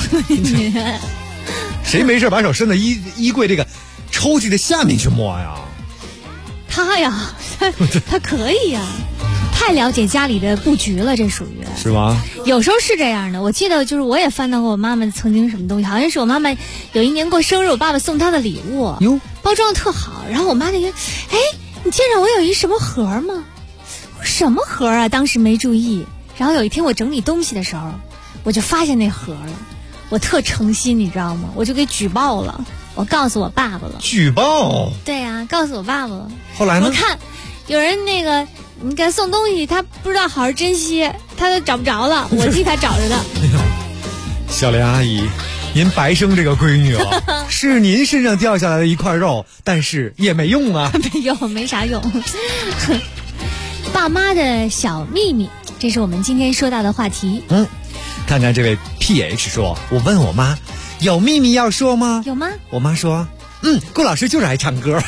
谁没事把手伸到衣柜这个抽屉的下面去摸呀？ 他呀，他可以呀，太了解家里的布局了，这属于是吗？ 有时候是这样的。我记得就是我也翻到过我妈妈曾经什么东西，好像是我妈妈有一年过生日，我爸爸送她的礼物，包装的特好，然后我妈那个，哎，你见着我有一什么盒吗？我说什么盒啊？当时没注意。然后有一天我整理东西的时候，我就发现那盒了，我特诚心，你知道吗？我就给举报了，我告诉我爸爸了。 举报？ 对呀，告诉我爸爸了。 后来呢？ 我看有人那个你给他送东西，他不知道好好珍惜，他都找不着了，我替他找着的。 小莲阿姨，您白生这个闺女了，是您身上掉下来的一块肉，但是也没用啊。 没用，没啥用。爸妈的小秘密，这是我们今天说到的话题。 看看这位 PH 说，我问我妈有秘密要说吗？ 有吗？ 我妈说顾老师就是爱唱歌。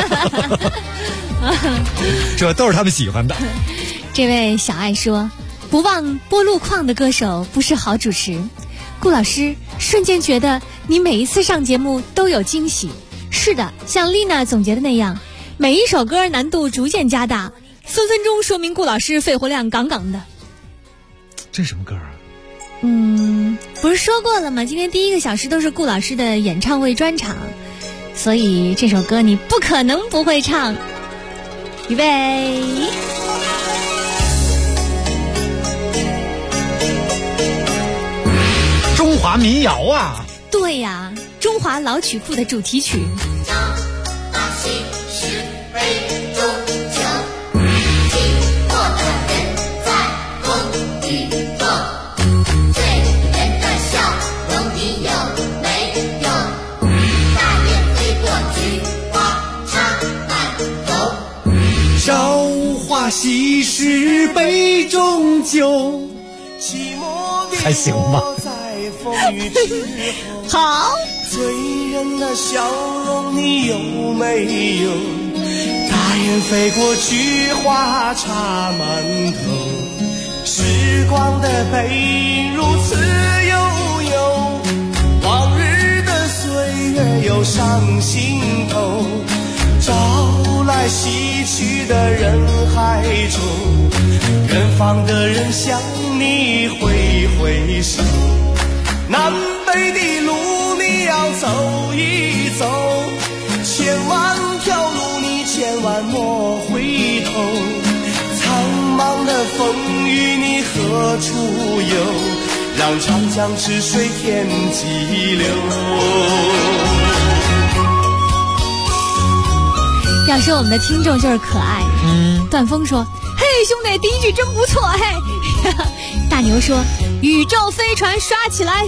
这都是他们喜欢的。 这位小爱说，不忘拨路况的歌手不是好主持。顾老师瞬间觉得你每一次上节目都有惊喜。是的，像丽娜总结的那样，每一首歌难度逐渐加大，分分钟说明顾老师肺活量杠杠的。 这什么歌啊？ 不是说过了吗？今天第1个小时都是顾老师的演唱会专场，所以这首歌你不可能不会唱。预备， 中华民谣啊！ 对呀，中华老曲库的主题曲。 大喜是杯中酒，经过的人在风雨中，醉人的笑容你有没有？大雁飞过菊花插满头。 朝花夕拾杯中酒， 还行吧。 好，醉人的笑容你有没有？大雁飞过菊花插满头。时光的背影如此悠悠，往日的岁月涌上心头。朝来夕去的人海中，远方的人向你挥挥手。南北的路你要走一走，千万条路你千万莫回头。苍茫的风雨你何处有？让长江之水天际流。 要说我们的听众就是可爱， 段峰说：“嘿，兄弟，第一句真不错，嘿。”大牛说：“宇宙飞船刷起来，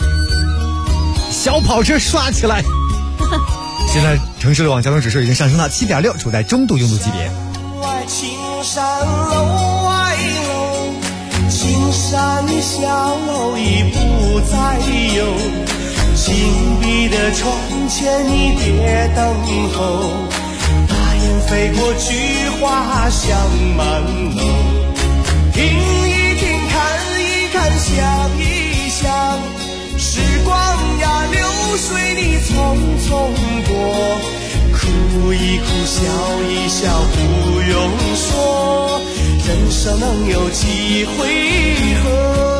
小跑车刷起来。”现在城市的网交通指数已经上升到7.6，处在中度拥堵级别。 青山楼外楼，青山小楼已不再有，紧闭的窗前你别等候，大雁飞过菊花香满楼，听一听看一看想一想，时光呀流水你匆匆过，哭一哭笑一笑不用说，人生能有几回合。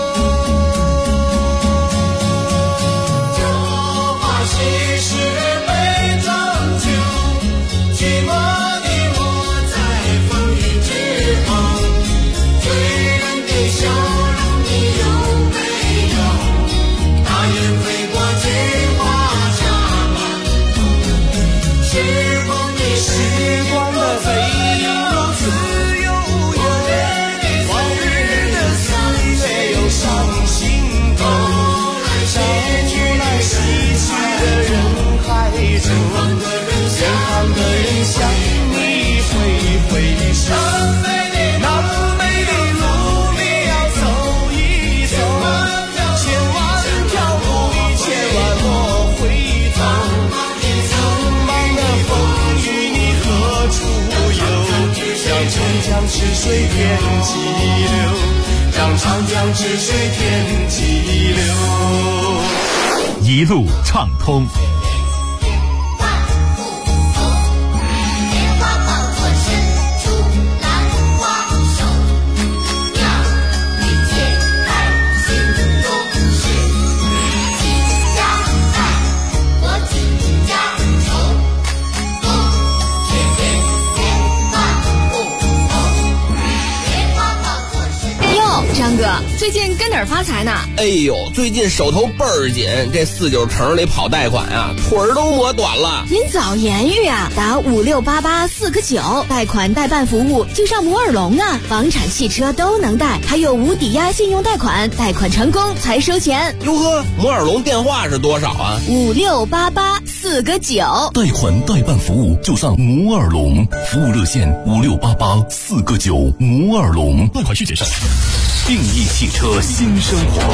酒话喜事杯中酒，寂寞你我在风雨之后，醉人的笑容你有没有？大雁飞过菊花插满头，时光的飞如此悠悠，往日的岁月又上心头，照出来逝去的人海中，远方的人向你挥挥手，那美的路你要走一走，千万条路千万莫回头，苍茫的风雨你何处有？让长江之水天际流，让长江之水天际流。 一路畅通。 张哥，最近跟哪儿发财呢？ 哎呦，最近手头倍儿紧，这49城里跑贷款啊，腿儿都磨短了。 您早言语啊，打5688 4个9，贷款代办服务就上摩尔龙啊，房产、汽车都能贷，还有无抵押信用贷款，贷款成功才收钱。 哟呵，摩尔龙电话是多少啊 ？5688 4个9， 贷款代办服务就上摩尔龙，服务热线5688 4个9，摩尔龙，贷款需谨慎。 定义汽车新生活，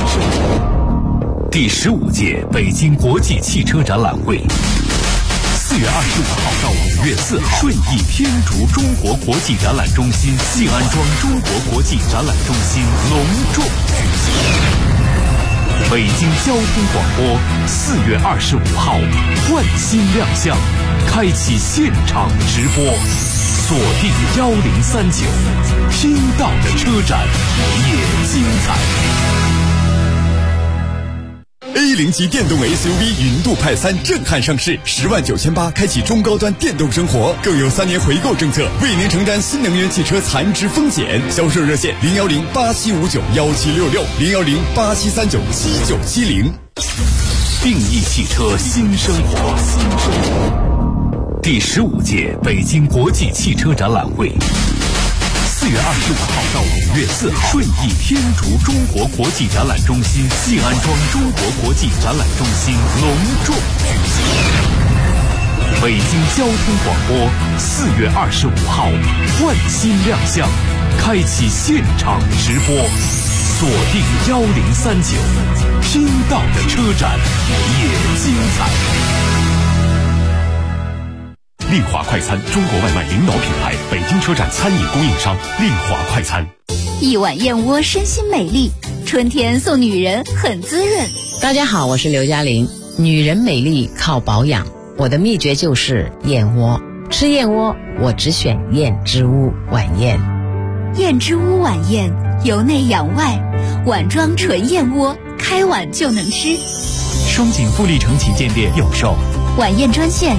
第15届北京国际汽车展览会，4月25号到5月4号，顺义天竺中国国际展览中心西安庄中国国际展览中心隆重举行。北京交通广播4月25号焕新亮相，开启现场直播，锁定1039，听到的车展也精彩。 A0级电动 SUV 云度派3震撼上市，10.98000开启中高端电动生活，更有3年回购政策，为您承担新能源汽车残值风险。销售热线01087591766，01087397970。 定义汽车新生活，第15届北京国际汽车展览会，4月25号到5月4号，顺义天竺中国国际展览中心西安庄中国国际展览中心隆重举行。北京交通广播4月25号焕新亮相，开启现场直播，锁定1039，听到的车展也精彩。 丽华快餐，中国外卖领导品牌，北京车站餐饮供应商。丽华快餐， 一碗燕窝身心美丽，春天送女人很滋润。 大家好，我是刘嘉玲。女人美丽靠保养，我的秘诀就是燕窝。吃燕窝，我只选燕之屋晚宴。 燕之屋晚宴，由内养外，碗装纯燕窝，开碗就能吃。 双井富力城旗舰店有售。 晚宴专线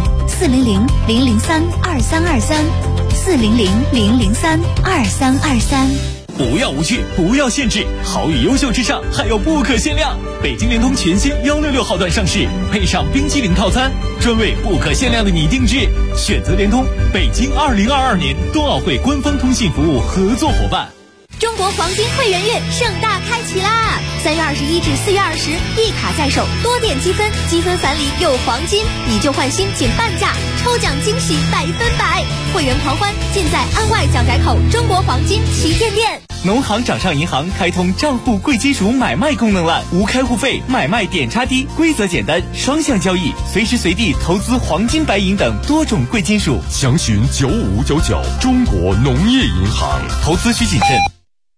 400-003-2323，400-003-2323。 不要无趣，不要限制，好与优秀之上还有不可限量。北京联通全新166号段上市，配上冰激凌套餐，专为不可限量的你定制。选择联通，北京2022年冬奥会官方通信服务合作伙伴。 中国黄金会员月盛大开启啦！3月21至4月20，一卡在手，多点积分，积分返礼有黄金，以旧换新仅半价，抽奖惊喜100%，会员狂欢尽在安外蒋宅口中国黄金旗舰店。 农行掌上银行开通账户贵金属买卖功能了，无开户费，买卖点差低，规则简单，双向交易，随时随地投资黄金、白银等多种贵金属。 详询9599中国农业银行。 投资需谨慎。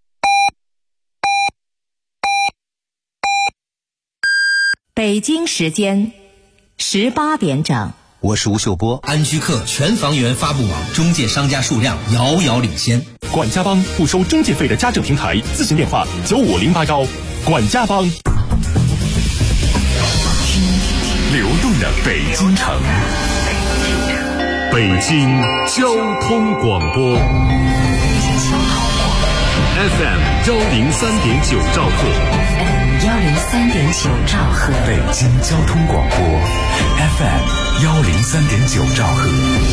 北京时间18点整。 我是吴秀波。 安居客全房源发布网中介商家数量遥遥领先。 管家帮不收中介费的家政平台，咨询电话95081。管家帮。 流动的北京城，北京交通广播 FM 103.9兆赫 103.9兆赫， 北京交通广播 FM 103.9兆赫。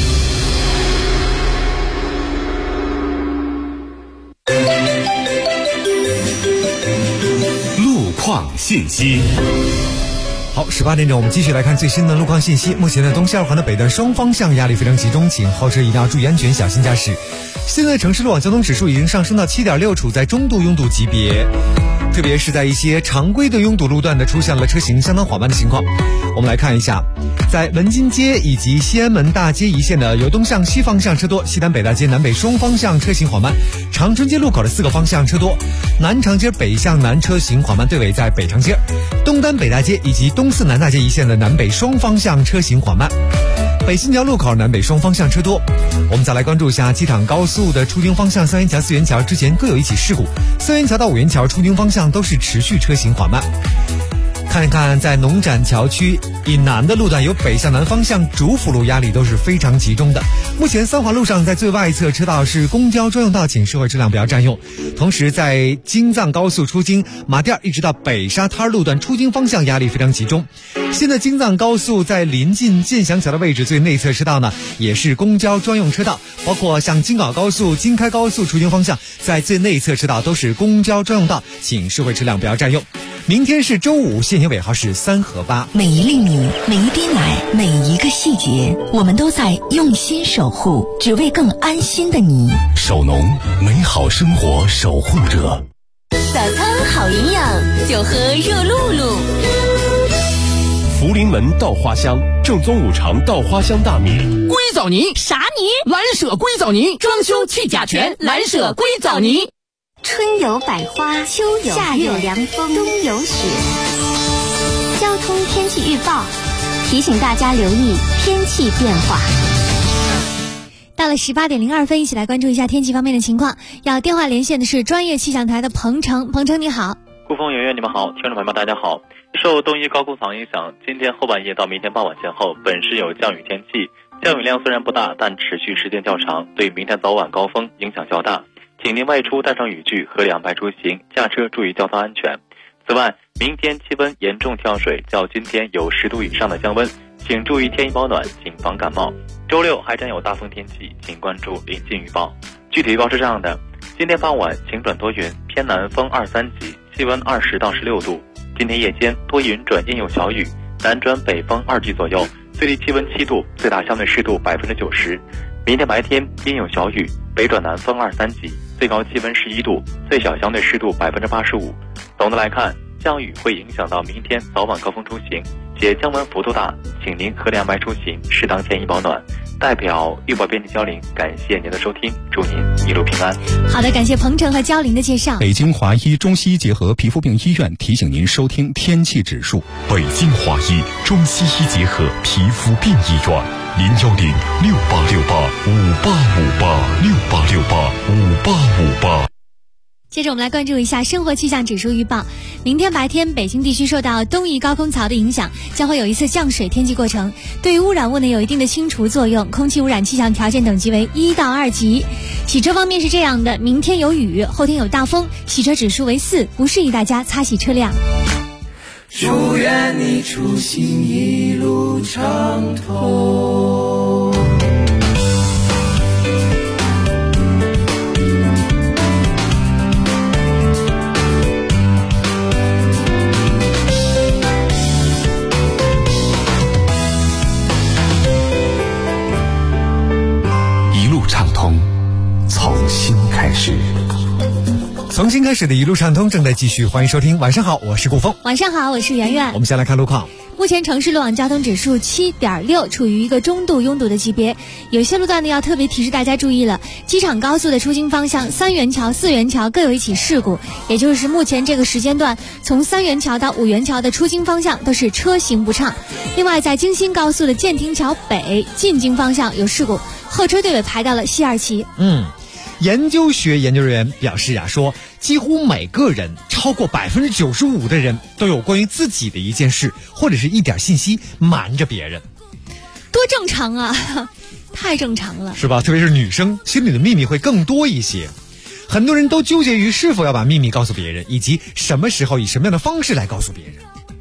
路况信息。 好，18点整，我们继续来看最新的路况信息。目前呢，东西二环的北段双方向压力非常集中，请后车一定要注意安全，小心驾驶。现在城市路网交通指数已经上升到7.6，处在中度拥堵级别。特别是在一些常规的拥堵路段呢，出现了车行相当缓慢的情况。我们来看一下，在文津街以及西安门大街一线的由东向西方向车多，西单北大街南北双方向车行缓慢，长春街路口的4个方向车多，南长街北向南车行缓慢，队尾在北长街，东单北大街以及东四南大街一线的南北双方向车行缓慢，北新桥路口南北双方向车多。我们再来关注一下机场高速的出京方向三元桥、四元桥之前各有一起事故，三元桥到五元桥出京方向都是持续车行缓慢。看一看在农展桥区以南的路段，由北向南方向主辅路压力都是非常集中的。目前三环路上在最外侧车道是公交专用道，请社会车辆不要占用。同时在京藏高速出京马甸一直到北沙滩路段出京方向压力非常集中。现在京藏高速在临近建祥桥的位置最内侧车道呢，也是公交专用车道，包括像京广高速、京开高速出京方向在最内侧车道都是公交专用道，请社会车辆不要占用。明天是周五，限行尾号是3和8。 每一粒米，每一滴奶，每一个细节，我们都在用心守护，只为更安心的你。 守农，美好生活守护者。 早餐好营养，就喝热露露。 福临门稻花香，正宗五常稻花香大米。 硅藻泥啥泥？ 蓝舍硅藻泥，装修去甲醛，蓝舍硅藻泥。 春有百花，秋有夏有凉风，冬有雪。交通天气预报提醒大家留意天气变化。 到了18点02分，一起来关注一下天气方面的情况。要电话连线的是专业气象台的彭程，彭程你好。 顾峰、圆圆你们好，听众朋友们大家好。受东一高空槽影响，今天后半夜到明天傍晚前后本市有降雨天气，降雨量虽然不大，但持续时间较长，对明天早晚高峰影响较大。请您外出带上雨具，合理安排出行，驾车注意交通安全。此外，明天气温严重跳水，较今天有10度以上的降温，请注意添衣保暖，谨防感冒。周六还将有大风天气，请关注临近预报。具体预报是这样的：今天傍晚晴转多云，偏南风2、3级，气温20到16度。今天夜间多云转阴有小雨，南转北风2级左右，最低气温7度，最大相对湿度90%。明天白天阴有小雨，北转南风2、3级，最高气温11度，最小相对湿度85%。总的来看，降雨会影响到明天早晚高峰出行，且降温幅度大，请您合理安排出行，适当添衣保暖。代表预报编辑焦玲，感谢您的收听，祝您一路平安。 好的，感谢彭程和焦玲的介绍。 北京华医中西医结合皮肤病医院提醒您收听天气指数。 北京华医中西医结合皮肤病医院，01068685858，68685858。 接着我们来关注一下生活气象指数预报。明天白天，北京地区受到东移高空槽的影响，将会有一次降水天气过程，对于污染物呢有一定的清除作用，空气污染气象条件等级为1到2级。洗车方面是这样的，明天有雨，后天有大风，洗车指数为4，不适宜大家擦洗车辆。 祝愿你出行一路畅通。 一路畅通，从新开始。 从新开始的一路畅通正在继续，欢迎收听。晚上好，我是顾峰。 晚上好，我是圆圆。 我们先来看路况。 目前城市路网交通指数7.6，处于一个中度拥堵的级别。有些路段呢要特别提示大家注意了。机场高速的出京方向，3元桥、4元桥各有一起事故，也就是目前这个时间段，从3元桥到5元桥的出京方向都是车行不畅。另外，在京新高速的建亭桥北进京方向有事故，后车队尾排到了西二旗。 研究学研究人员表示说几乎每个人，超过95%的人都有关于自己的一件事或者是一点信息瞒着别人。 多正常啊，太正常了， 是吧？特别是女生心里的秘密会更多一些，很多人都纠结于是否要把秘密告诉别人，以及什么时候以什么样的方式来告诉别人。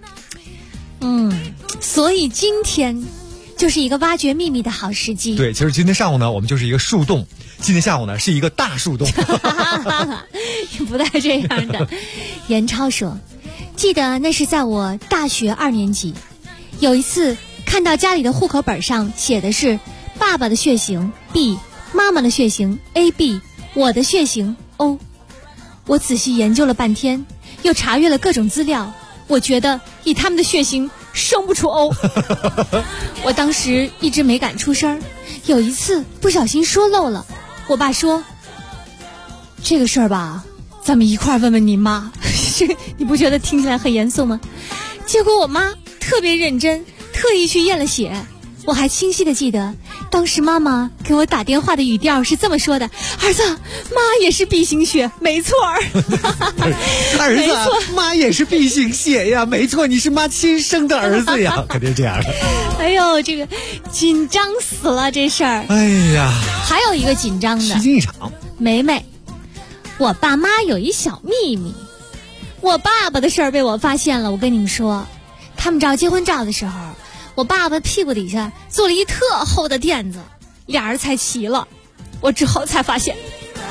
所以今天就是一个挖掘秘密的好时机。 对，其实今天上午呢，我们就是一个树洞，今天下午呢是一个大树洞。 也不带这样的。严超说，记得那是在我大学2年级，有一次看到家里的户口本上写的是爸爸的血型 B， 妈妈的血型 AB， 我的血型 O。 我仔细研究了半天，又查阅了各种资料，我觉得以他们的血型生不出 O。 我当时一直没敢出声，有一次不小心说漏了，我爸说，这个事儿吧，咱们一块儿问问你妈。你不觉得听起来很严肃吗？结果我妈特别认真，特意去验了血。我还清晰的记得，当时妈妈给我打电话的语调是这么说的：儿子，妈也是 B 型血，没错儿。 儿子，妈也是 B 型血呀，没错，你是妈亲生的儿子呀，肯定是这样的。 哎呦，这个紧张死了这事儿。 哎呀， 还有一个紧张的， 虚惊一场。 梅梅，我爸妈有一小秘密，我爸爸的事儿被我发现了。我跟你们说，他们照结婚照的时候，我爸爸屁股底下做了一特厚的垫子，俩人才齐了。我之后才发现。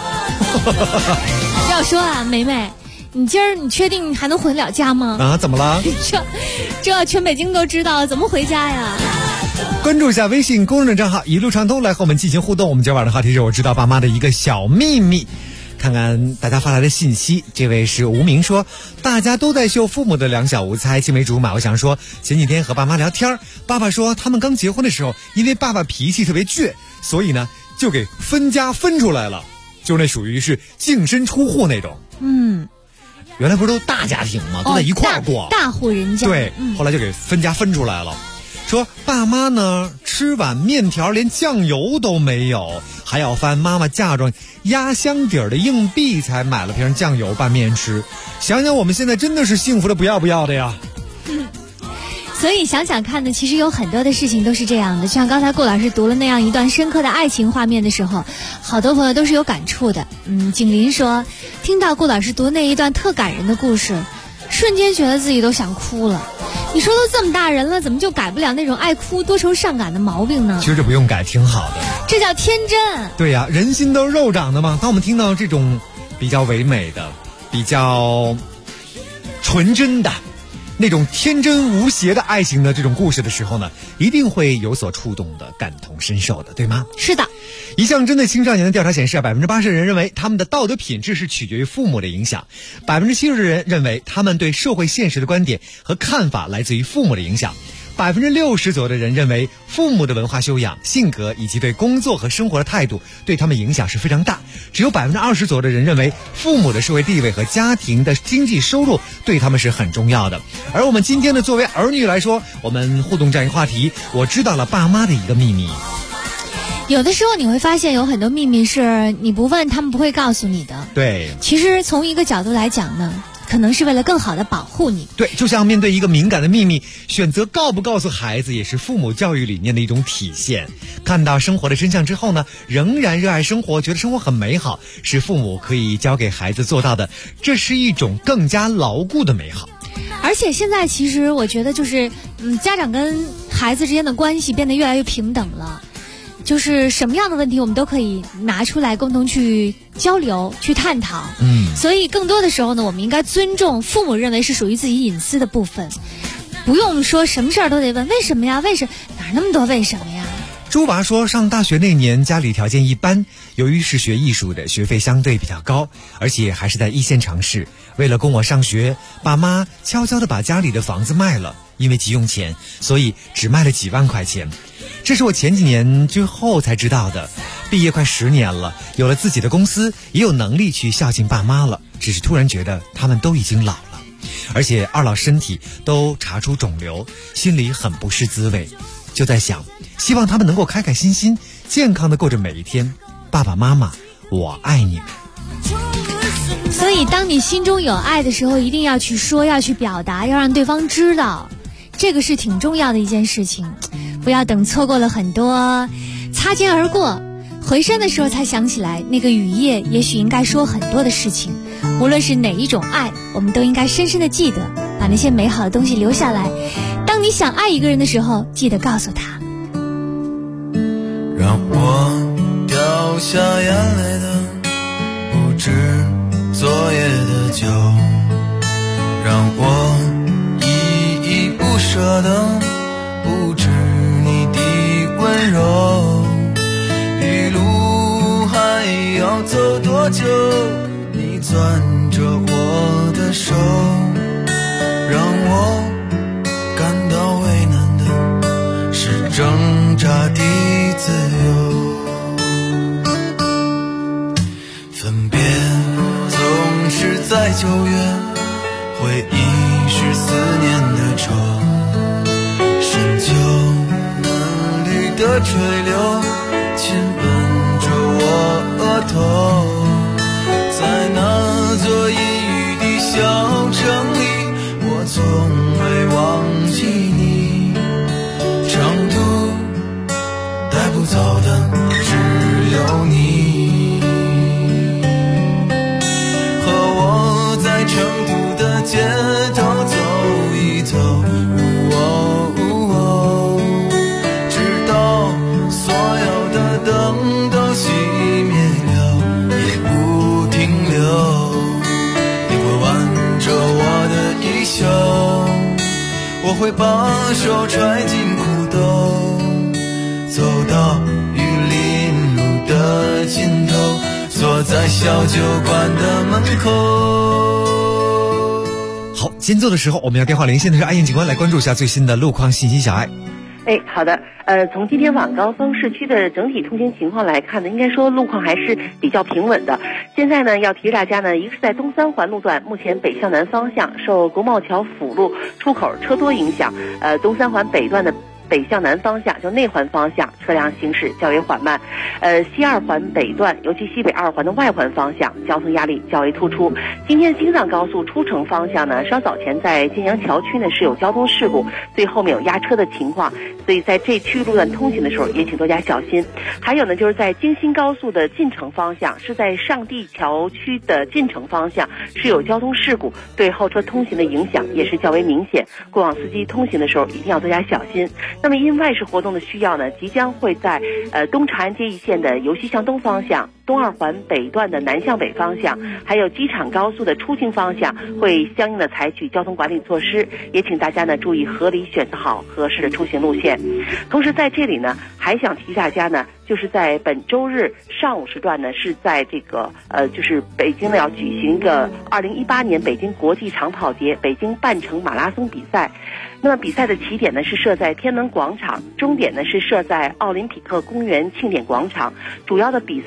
要说啊，梅梅，你今儿你确定你还能回了家吗？ 啊，怎么了？ 这全北京都知道，怎么回家呀？ 关注一下微信公众账号一路畅通，来和我们进行互动。我们今晚的话题是我知道爸妈的一个小秘密。看看大家发来的信息，这位是无名说，大家都在秀父母的两小无猜，青梅竹马。我想说，前几天和爸妈聊天，爸爸说他们刚结婚的时候，因为爸爸脾气特别倔，所以呢就给分家分出来了，就那属于是净身出户那种。原来不是都大家庭吗？都在一块儿过， 大户人家。 对，后来就给分家分出来了。说爸妈呢吃碗面条连酱油都没有，还要翻妈妈嫁妆压箱底儿的硬币才买了瓶酱油拌面吃。想想我们现在真的是幸福的不要不要的呀。 所以想想看呢，其实有很多的事情都是这样的。就像刚才顾老师读了那样一段深刻的爱情画面的时候，好多朋友都是有感触的。景林说，听到顾老师读那一段特感人的故事，瞬间觉得自己都想哭了。你说都这么大人了，怎么就改不了那种爱哭多愁善感的毛病呢？ 其实这不用改，挺好的， 这叫天真。 对呀，人心都是肉长的嘛。当我们听到这种比较唯美的、比较纯真的那种天真无邪的爱情的这种故事的时候呢，一定会有所触动的，感同身受的，对吗？ 是的。 一项针对青少年的调查显示，80%的人认为他们的道德品质是取决于父母的影响，70%的人认为他们对社会现实的观点和看法来自于父母的影响，60%左右的人认为父母的文化修养、性格以及对工作和生活的态度对他们影响是非常大，只有20%左右的人认为父母的社会地位和家庭的经济收入对他们是很重要的。而我们今天呢，作为儿女来说，我们互动这样一个话题，我知道了爸妈的一个秘密。 有的时候你会发现有很多秘密是你不问他们不会告诉你的。 对， 其实从一个角度来讲呢，可能是为了更好的保护你。 对，就像面对一个敏感的秘密，选择告不告诉孩子，也是父母教育理念的一种体现。看到生活的真相之后呢，仍然热爱生活，觉得生活很美好，是父母可以教给孩子做到的。这是一种更加牢固的美好。 而且现在其实我觉得就是家长跟孩子之间的关系变得越来越平等了，就是什么样的问题我们都可以拿出来共同去交流去探讨。所以更多的时候呢，我们应该尊重父母认为是属于自己隐私的部分，不用说什么事儿都得问为什么呀，为什么，哪那么多为什么呀。 朱娃说，上大学那年家里条件一般，由于是学艺术的，学费相对比较高，而且还是在一线城市。为了供我上学，爸妈悄悄地把家里的房子卖了，因为急用钱，所以只卖了几万块钱。这是我前几年之后才知道的。毕业快10年了，有了自己的公司，也有能力去孝敬爸妈了，只是突然觉得他们都已经老了，而且二老身体都查出肿瘤，心里很不是滋味。就在想，希望他们能够开开心心健康地过着每一天。爸爸妈妈，我爱你们。 所以当你心中有爱的时候，一定要去说，要去表达，要让对方知道，这个是挺重要的一件事情。不要等错过了很多，擦肩而过，回身的时候才想起来那个雨夜也许应该说很多的事情。无论是哪一种爱，我们都应该深深的记得，把那些美好的东西留下来。当你想爱一个人的时候，记得告诉他， 让我掉下眼泪的不止昨夜的酒，让我依依不舍的不止你的温柔。一路还要走多久，你攥着我的手，让我感到为难的是挣扎的自由。分别总是在9月，回忆是思念的愁，深秋嫩绿的垂柳亲吻着我额头。在那座阴雨的小城里，我从未忘记你，长途带不走的只有你，和我在成都的街头走一走，直到所有的灯都熄灭了也不停留。你会挽着我的衣袖，我会把手揣进裤兜，走到玉林路的尽头，坐在小酒馆的门口。 好，间奏的时候我们要电话连线的是爱燕警官，来关注一下最新的路况信息。小爱， 好的，从今天晚高峰市区的整体通行情况来看呢，应该说路况还是比较平稳的。现在呢，要提示大家呢，一个是在东三环路段，目前北向南方向受国贸桥辅路出口车多影响，东三环北段的北向南方向，就内环方向车辆行驶较为缓慢。西二环北段，尤其西北二环的外环方向，交通压力较为突出。今天京藏高速出城方向呢，稍早前在晋阳桥区呢是有交通事故，最后面有压车的情况，所以在这区域路段通行的时候也请多加小心。还有呢，就是在京新高速的进城方向，是在上地桥区的进城方向是有交通事故，对后车通行的影响也是较为明显，过往司机通行的时候一定要多加小心。那么因外事活动的需要呢，即将会在东长安街一线的由西向东方向，东二环北段的南向北方向，还有机场高速的出京方向，会相应的采取交通管理措施，也请大家呢注意合理选择好合适的出行路线。同时在这里呢，还想提大家呢，就是在本周日上午时段呢，是在这个就是北京呢要举行一个2018年北京国际长跑节北京半程马拉松比赛。那么比赛的起点呢是设在天安门广场，终点呢是设在奥林匹克公园庆典广场。主要的比赛路线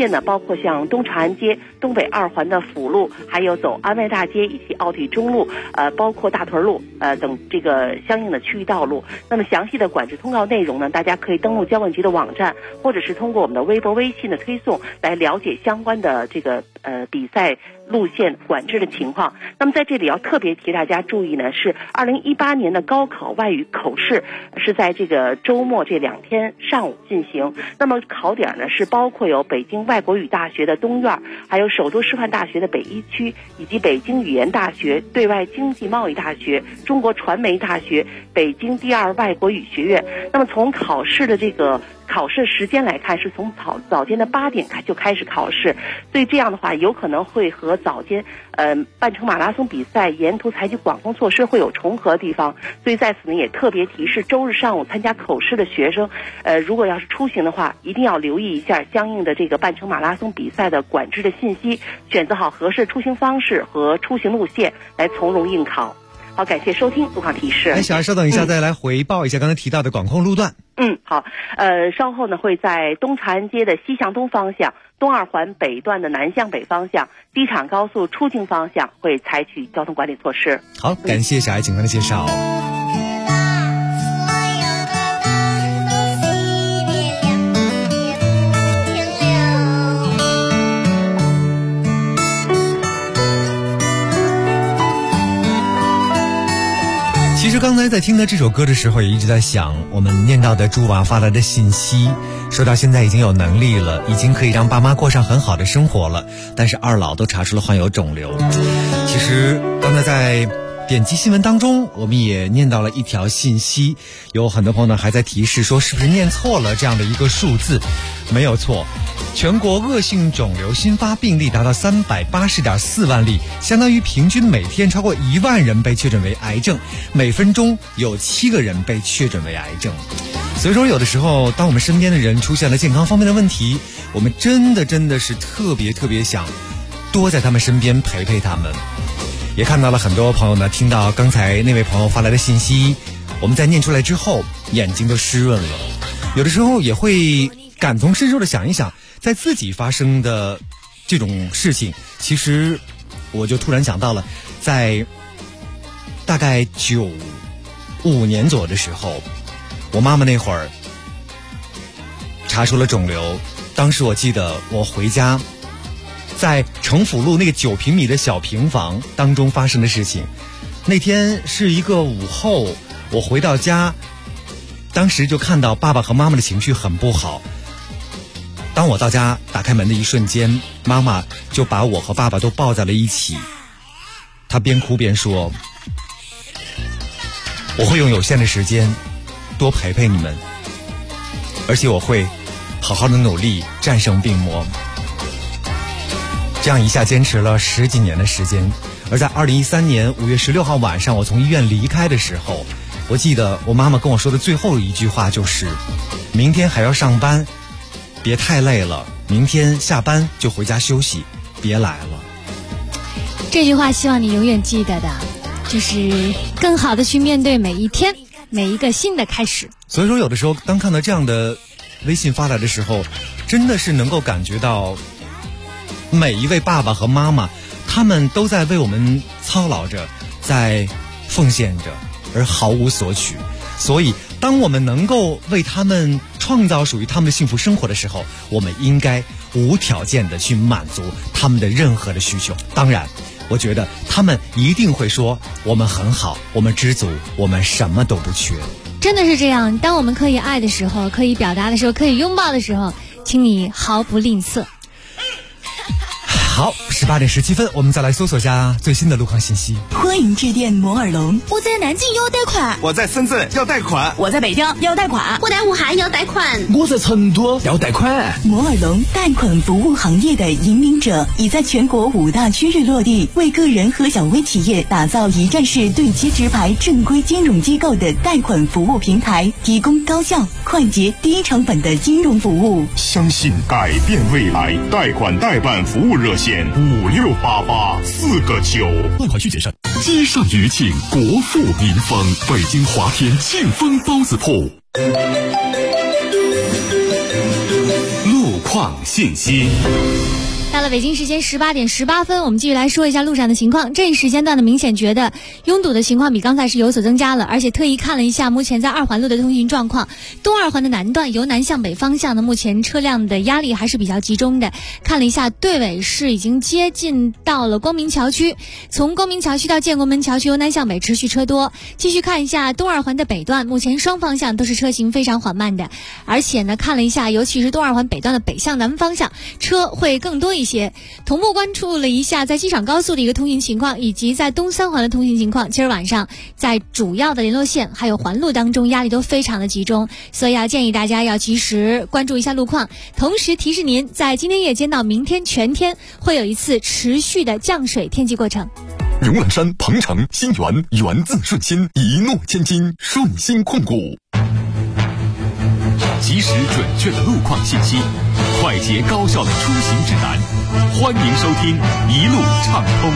线呢，包括像东长安街、东北2环的辅路，还有走安外大街以及奥体中路，包括大屯路等这个相应的区域道路。那么详细的管制通告内容呢，大家可以登录交管局的网站，或者是通过我们的微博、微信的推送来了解相关的这个比赛路线管制的情况。那么在这里要特别提大家注意呢，是2018年的高考外语口试是在这个周末这2天上午进行。那么考点呢是包括有北京外国语大学的东院，还有首都师范大学的北一区，以及北京语言大学、对外经济贸易大学、中国传媒大学、北京第2外国语学院。那么从考试的这个考试时间来看，是从早间的8点就开始考试，所以这样的话有可能会和早间半程马拉松比赛沿途采取管控措施会有重合的地方。所以在此呢也特别提示周日上午参加口试的学生，如果要是出行的话，一定要留意一下相应的这个半程马拉松比赛的管制的信息，选择好合适的出行方式和出行路线，来从容应考。好，感谢收听路况提示。 小孩稍等一下，再来回报一下刚才提到的管控路段。 好，稍后呢会在东长安街的西向东方向、东2环北段的南向北方向、机场高速出境方向会采取交通管理措施。 好，感谢小艾警官的介绍。其实刚才在听到这首歌的时候，也一直在想，我们念到的猪娃发来的信息，说到现在已经有能力了，已经可以让爸妈过上很好的生活了，但是2老都查出了患有肿瘤。其实刚才在点击新闻当中，我们也念到了一条信息，有很多朋友呢还在提示说是不是念错了这样的一个数字。没有错，全国恶性肿瘤新发病例达到380.4万例，相当于平均每天超过1万人被确诊为癌症，每分钟有7个人被确诊为癌症。所以说有的时候当我们身边的人出现了健康方面的问题，我们真的是特别想多在他们身边陪陪他们。也看到了很多朋友呢，听到刚才那位朋友发来的信息，我们在念出来之后眼睛都湿润了，有的时候也会感同身受的想一想在自己发生的这种事情。其实我就突然想到了，在大概95年左右的时候，我妈妈那会儿查出了肿瘤，当时我记得我回家在城府路那个9平米的小平房当中发生的事情。那天是一个午后，我回到家，当时就看到爸爸和妈妈的情绪很不好。当我到家打开门的一瞬间，妈妈就把我和爸爸都抱在了一起，她边哭边说，我会用有限的时间多陪陪你们，而且我会好好的努力战胜病魔。这样一下坚持了10几年的时间。而在2013年5月16号晚上，我从医院离开的时候，我记得我妈妈跟我说的最后一句话就是，明天还要上班，别太累了，明天下班就回家休息，别来了。 这句话希望你永远记得的，就是更好的去面对每一天，每一个新的开始。 所以说有的时候当看到这样的微信发来的时候，真的是能够感觉到每一位爸爸和妈妈，他们都在为我们操劳着，在奉献着，而毫无索取。所以当我们能够为他们创造属于他们的幸福生活的时候，我们应该无条件的去满足他们的任何的需求。当然我觉得他们一定会说，我们很好，我们知足，我们什么都不缺。 真的是这样，当我们可以爱的时候，可以表达的时候，可以拥抱的时候，请你毫不吝啬。 好，18点17分，我们再来搜索下最新的路况信息。 欢迎致电摩尔龙。 我在南京要贷款， 我在深圳要贷款， 我在北京要贷款， 我在武汉要贷款， 我在成都要贷款。 摩尔龙贷款服务行业的引领者，已在全国5大区域落地，为个人和小微企业打造一站式对接直排正规金融机构的贷款服务平台，提供高效、快捷、低成本的金融服务。 相信改变未来，贷款代办服务热线5688-4个9。 贷款需谨慎。积善余庆，国富民丰。北京华天庆丰包子铺。路况况信息。 到了北京时间18点18分，我们继续来说一下路上的情况。这一时间段呢，明显觉得拥堵的情况比刚才是有所增加了，而且特意看了一下目前在2环路的通行状况。东2环的南段由南向北方向呢，目前车辆的压力还是比较集中的。看了一下队尾是已经接近到了光明桥区，从光明桥区到建国门桥区由南向北持续车多。继续看一下东2环的北段，目前双方向都是车行非常缓慢的，而且呢看了一下，尤其是东2环北段的北向南方向车会更多一些。同步关注了一下在机场高速的一个通行情况，以及在东3环的通行情况。今儿晚上在主要的联络线还有环路当中压力都非常的集中，所以要建议大家要及时关注一下路况。同时提示您，在今天夜间到明天全天会有一次持续的降水天气过程。 荣揽山、鹏程、新源源自顺心，一诺千金，顺心控股。 及时准确的路况信息，快捷高效的出行指南，欢迎收听一路畅通。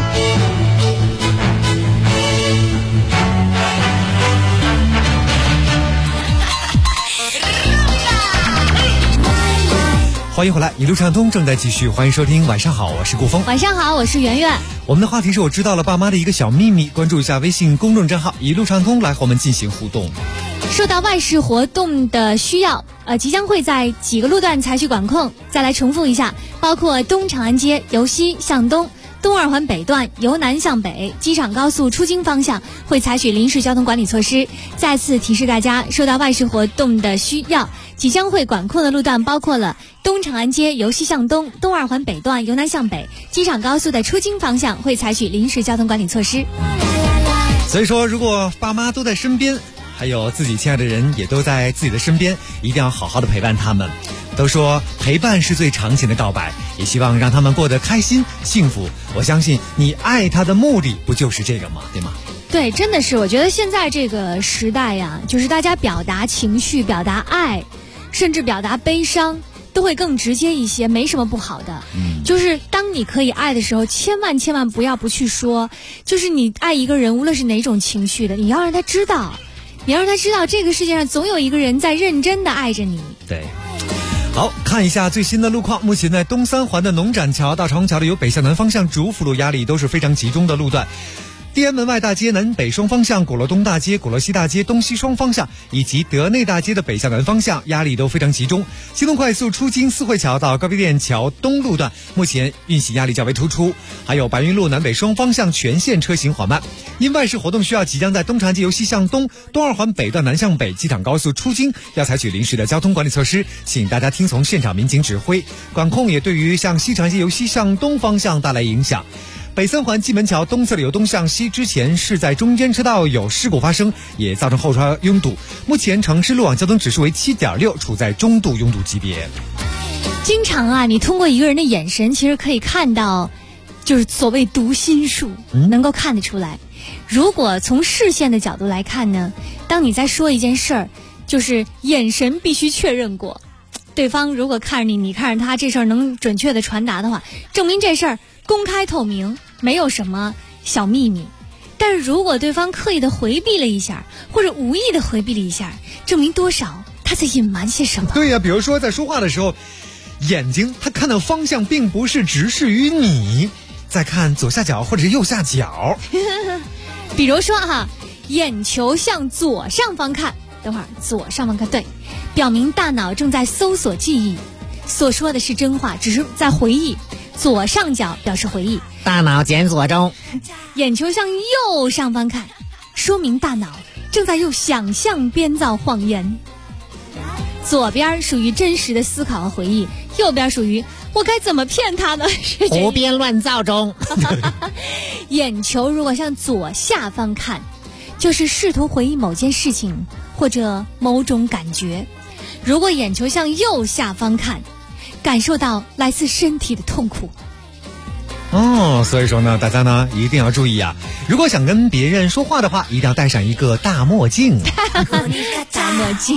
欢迎回来，一路畅通正在继续，欢迎收听。晚上好，我是顾峰。 晚上好，我是圆圆。 我们的话题是我知道了爸妈的一个小秘密，关注一下微信公众账号一路畅通来和我们进行互动。 受到外事活动的需要，即将会在几个路段采取管控。再来重复一下，包括东长安街由西向东、东2环北段由南向北、机场高速出京方向会采取临时交通管理措施。再次提示大家，受到外事活动的需要，即将会管控的路段包括了东长安街由西向东、东2环北段由南向北、机场高速的出京方向会采取临时交通管理措施。 所以说，如果爸妈都在身边，还有自己亲爱的人也都在自己的身边，一定要好好的陪伴他们。都说陪伴是最长情的告白，也希望让他们过得开心幸福。我相信你爱他的目的不就是这个吗？对吗？ 对，真的是，我觉得现在这个时代呀，就是大家表达情绪、表达爱，甚至表达悲伤都会更直接一些，没什么不好的。就是当你可以爱的时候，千万不要不去说。就是你爱一个人，无论是哪种情绪的，你要让他知道，这个世界上总有一个人在认真的爱着你。 对。好，看一下最新的路况。目前在东3环的农展桥到长虹桥的由北向南方向主辅路压力都是非常集中的路段。地安门外大街南北双方向、鼓楼东大街、鼓楼西大街东西双方向以及德内大街的北向南方向压力都非常集中。西东快速出京四惠桥到高碑店桥东路段目前运行压力较为突出，还有白云路南北双方向全线车行缓慢。因外事活动需要，即将在东长安街由西向东、东2环北段南向北、机场高速出京要采取临时的交通管理措施，请大家听从现场民警指挥。管控也对于向西长安街由西向东方向带来影响。北3环蓟门桥东侧的由东向西之前是在中间车道有事故发生，也造成后车拥堵。目前城市路网交通指数为7.6，处在中度拥堵级别。 经常啊，你通过一个人的眼神，其实可以看到，就是所谓读心术，能够看得出来。如果从视线的角度来看呢，当你在说一件事儿，就是眼神必须确认过，对方如果看着你，你看着他，这事儿能准确的传达的话，证明这事儿公开透明，没有什么小秘密。但是如果对方刻意的回避了一下，或者无意的回避了一下，证明多少他在隐瞒些什么。 对呀，比如说在说话的时候，眼睛他看的方向并不是直视于你，在看左下角或者是右下角。 比如说哈，眼球向左上方看，等会儿左上方看，对，表明大脑正在搜索记忆，所说的是真话，只是在回忆。左上角表示回忆， 大脑检索中。 眼球向右上方看，说明大脑正在用想象编造谎言。左边属于真实的思考和回忆，右边属于我该怎么骗他呢？ 胡编乱造中。 眼球如果向左下方看，就是试图回忆某件事情或者某种感觉。如果眼球向右下方看，感受到来自身体的痛苦。 所以说呢，大家呢一定要注意啊！如果想跟别人说话的话，一定要戴上一个大墨镜。 大墨镜。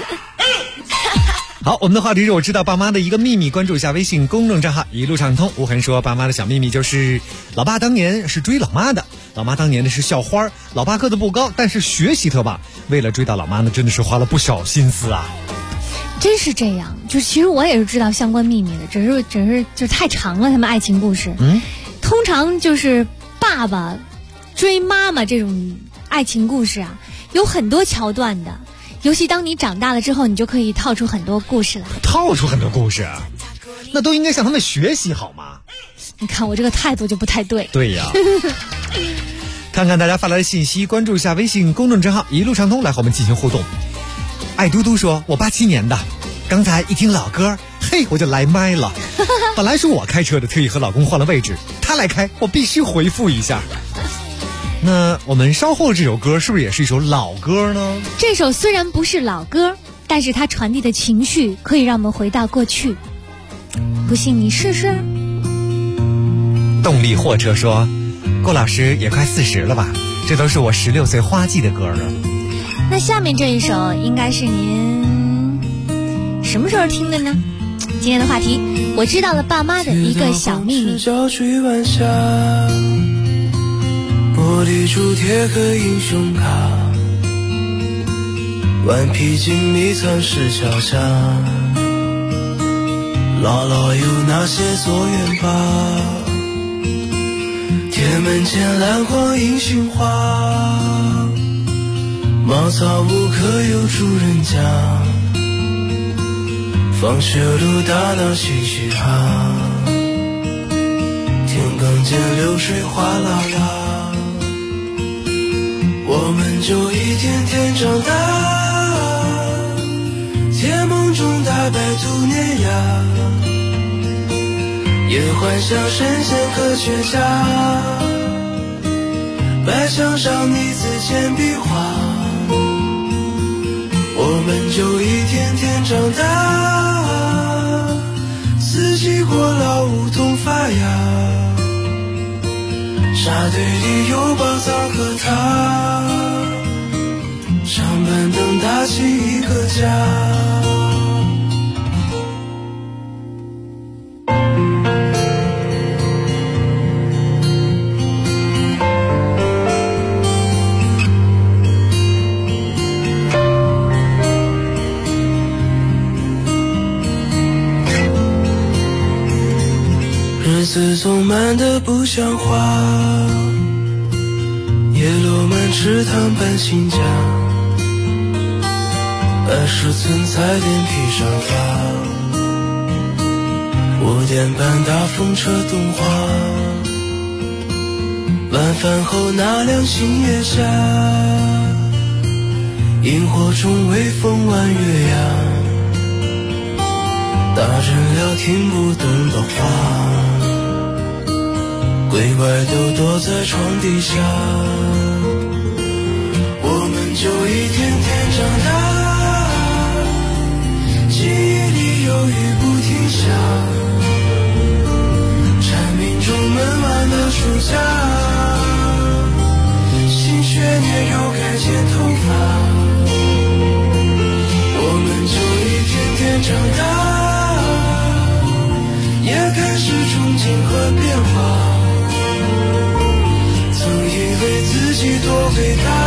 好，我们的话题是我知道爸妈的一个秘密，关注一下微信公众账号一路畅通。无痕说爸妈的小秘密就是，老爸当年是追老妈的，老妈当年呢是校花，老爸个子不高，但是学习特棒，为了追到老妈呢，真的是花了不少心思啊。 真是这样，就是其实我也是知道相关秘密的，只是就太长了，他们爱情故事。通常就是爸爸追妈妈这种爱情故事啊，有很多桥段的。尤其当你长大了之后，你就可以套出很多故事来。 套出很多故事啊，那都应该向他们学习好吗？ 你看我这个态度就不太对。 对呀。看看大家发来的信息，关注一下微信公众账号一路畅通，来和我们进行互动。爱嘟嘟说，我87年的，刚才一听老歌，嘿，我就来麦了。本来是我开车的，特意和老公换了位置，他来开，我必须回复一下。那我们稍后这首歌是不是也是一首老歌呢？ 这首虽然不是老歌，但是它传递的情绪可以让我们回到过去。不信你试试。 动力货车说，郭老师也快40了吧，这都是我16岁花季的歌了。 那下面这一首应该是您什么时候听的呢？今天的话题，我知道了爸妈的一个小秘密。 郊区晚霞，玻璃珠贴个英雄卡，顽皮筋迷藏石桥下，姥姥有那些作业吧，铁门前篮筐银杏花，茅草屋可有主人家，放学路打闹嘻嘻哈，田埂间流水哗啦啦，我们就一天天长大，甜梦中大白兔碾压，也幻想神仙科学家，白墙上泥字铅笔画，我们就一天天长大，四季过老梧桐发芽，沙堆里有宝藏和他，长板凳搭起一个家。日子总慢得不像话，叶落满池塘搬新家，20寸彩电披上发，5点半大风车动画，晚饭后那辆星月下，萤火虫微风弯月牙，大人聊听不懂的话，鬼怪都躲在床底下，我们就一天天长大，记忆里有雨不停下，蝉鸣中闷完了暑假，新学年又该剪头发，我们就一天天长大，也开始憧憬和变化，自己多伟大，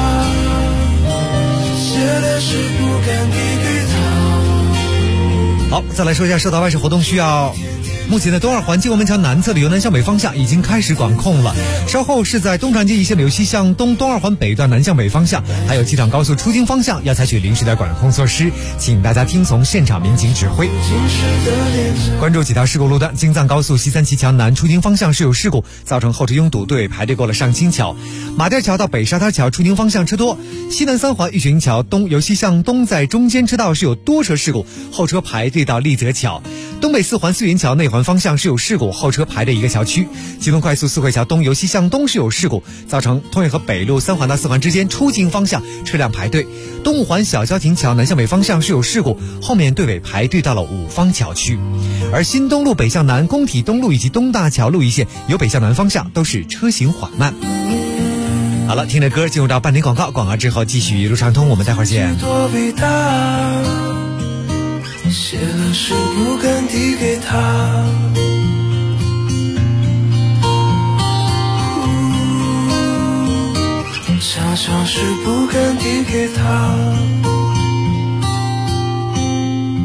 写的诗不敢递给他。 好，再来说一下社岛外事活动需要。目前的东二环金文门桥南侧的由南向北方向已经开始管控了，稍后是在东长街一线的由西向东东二环北段南向北方向，还有机场高速出京方向要采取临时的管控措施，请大家听从现场民警指挥。关注几条事故路段，京藏高速西三旗桥南出京方向是有事故，造成后车拥堵，队尾排队过了上清桥。马甸桥到北沙滩桥出京方向车多，西南三环玉泉桥东由西向东在中间车道是有多车事故，后车排队到丽泽桥。东北四环四元桥内环方向是有事故，后车排队一个桥区。京东快速四惠桥东由西向东是有事故，造成通惠河北路3环到4环之间出京方向车辆排队。东五环小交亭桥南向北方向是有事故，后面队尾排队到了五方桥区。而新东路北向南、工体东路以及东大桥路一线由北向南方向都是车行缓慢。好了，听着歌进入到半点广告，广告之后继续一路畅通，我们待会儿见。 多伟大，写了诗不敢递给他，想想是不敢递给他，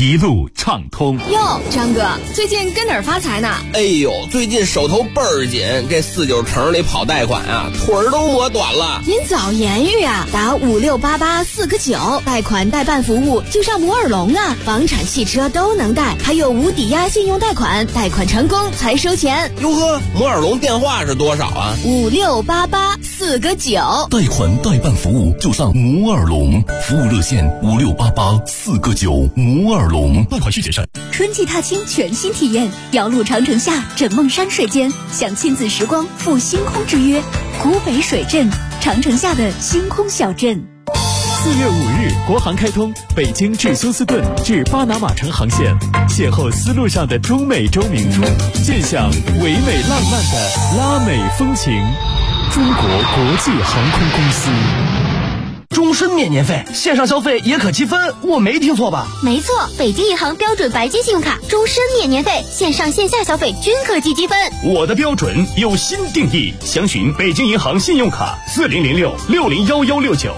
一路畅通。 哟，张哥，最近跟哪儿发财呢？ 哎呦，最近手头倍儿紧，这49城里跑贷款啊，腿儿都磨短了。 您早言语啊，打5688-4个9，贷款代办服务就上摩尔龙啊，房产、汽车都能贷，还有无抵押信用贷款，贷款成功才收钱。 哟呵，摩尔龙电话是多少啊 ？5688-4个9， 贷款代办服务就上摩尔龙，服务热线5688-4个9，摩尔龙，贷款需谨慎。 春季踏青全新体验，遥路长城下，枕梦山水间，享亲子时光，赴星空之约。古北水镇，长城下的星空小镇。 4月5日，国航开通北京至休斯顿至巴拿马城航线，邂逅丝路上的中美洲明珠，见享唯美浪漫的拉美风情。中国国际航空公司。 终身免年费，线上消费也可积分，我没听错吧？ 没错，北京银行标准白金信用卡终身免年费，线上线下消费均可积积分。 我的标准有新定义，详询北京银行信用卡4006-601169。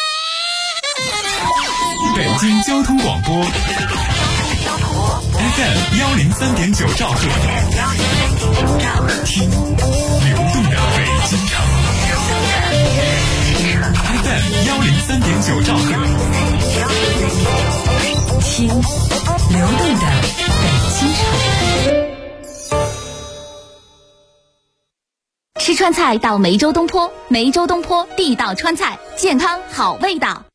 北京交通广播 FM 103.9兆赫，听流动的北京城。FM 103.9兆赫， 听流动的北京城。 吃川菜到梅州东坡，梅州东坡地道川菜，健康好味道。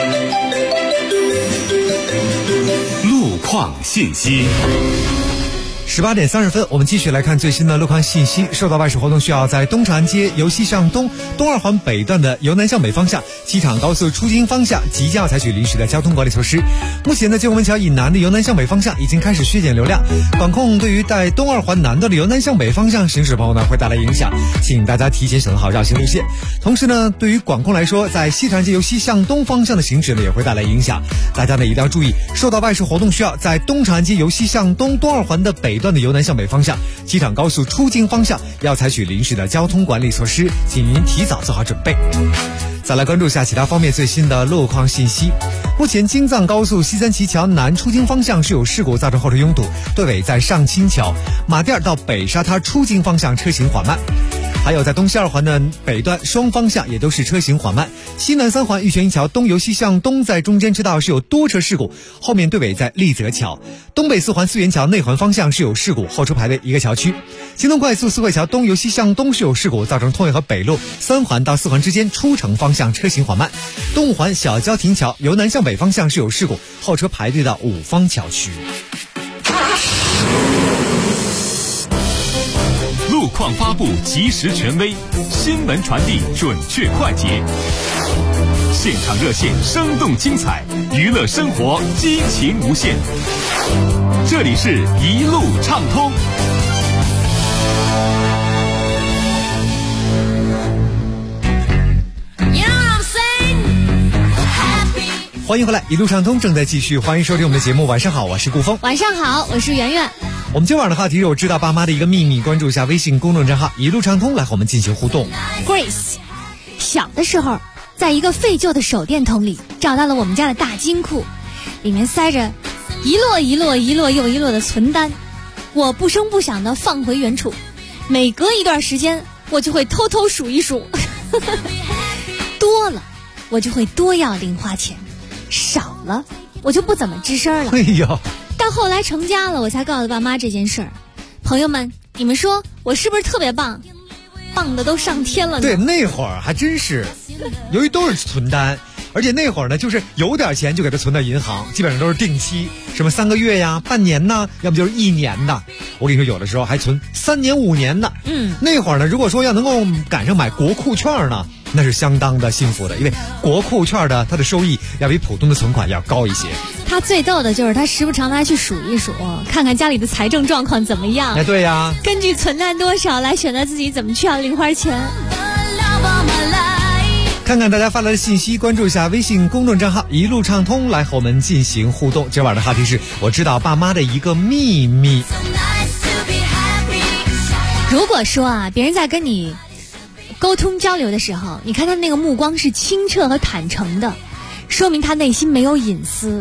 路况信息。 18点30分，我们继续来看最新的路况信息。受到外事活动需要，在东长安街由西向东、东二环北段的由南向北方向、机场高速出京方向即将要采取临时的交通管理措施。目前呢，建国门桥以南的由南向北方向已经开始削减流量，管控对于在东二环南段的由南向北方向行驶的朋友呢会带来影响，请大家提前选择好绕行路线。同时呢，对于管控来说，在西长安街由西向东方向的行驶呢也会带来影响，大家呢一定要注意，受到外事活动需要，在东长安街由西向东、东二环的北段的由南向北方向、机场高速出京方向要采取临时的交通管理措施，请您提早做好准备。再来关注下其他方面最新的路况信息。目前京藏高速西三旗桥南出京方向是有事故造成后车拥堵，队尾在上清桥，马甸到北沙滩出京方向车行缓慢。还有在东西二环的北段双方向也都是车行缓慢，西南三环玉泉一桥东由西向东在中间车道是有多车事故，后面队尾在立泽桥。东北四环四元桥内环方向是有事故，后车排队一个桥区。京东快速四惠桥东由西向东是有事故，造成通惠河北路三环到四环之间出城方向车行缓慢。东五环小交亭桥由南向北方向是有事故，后车排队到五方桥区。 路况发布及时权威，新闻传递准确快捷，现场热线生动精彩，娱乐生活激情无限。这里是一路畅通。 欢迎回来，一路畅通正在继续，欢迎收听我们的节目。晚上好，我是顾峰。 晚上好，我是圆圆。 我们今晚的话题是我知道爸妈的一个秘密，关注一下微信公众账号一路畅通来和我们进行互动。 Grace 小的时候在一个废旧的手电筒里找到了我们家的大金库，里面塞着一摞又一摞的存单，我不声不响地放回原处，每隔一段时间我就会偷偷数一数多了我就会多要零花钱，少了我就不怎么吱声了。 哎呦， 到后来成家了，我才告诉爸妈这件事儿。朋友们，你们说我是不是特别棒？棒的都上天了呢。 对，那会儿还真是，由于都是存单，而且那会儿呢，就是有点钱就给它存到银行，基本上都是定期，什么3个月呀、半年呐，要么就是1年的。我跟你说，有的时候还存3年、5年的。那会儿呢，如果说要能够赶上买国库券呢，那是相当的幸福的，因为国库券的它的收益要比普通的存款要高一些。 他最逗的就是他时不常的还去数一数，看看家里的财政状况怎么样。 哎，对呀， 根据存单多少来选择自己怎么去要零花钱。 看看大家发来的信息，关注一下微信公众账号一路畅通来和我们进行互动。今晚的话题是我知道爸妈的一个秘密。 如果说别人在跟你沟通交流的时候，你看他那个目光是清澈和坦诚的，说明他内心没有隐私，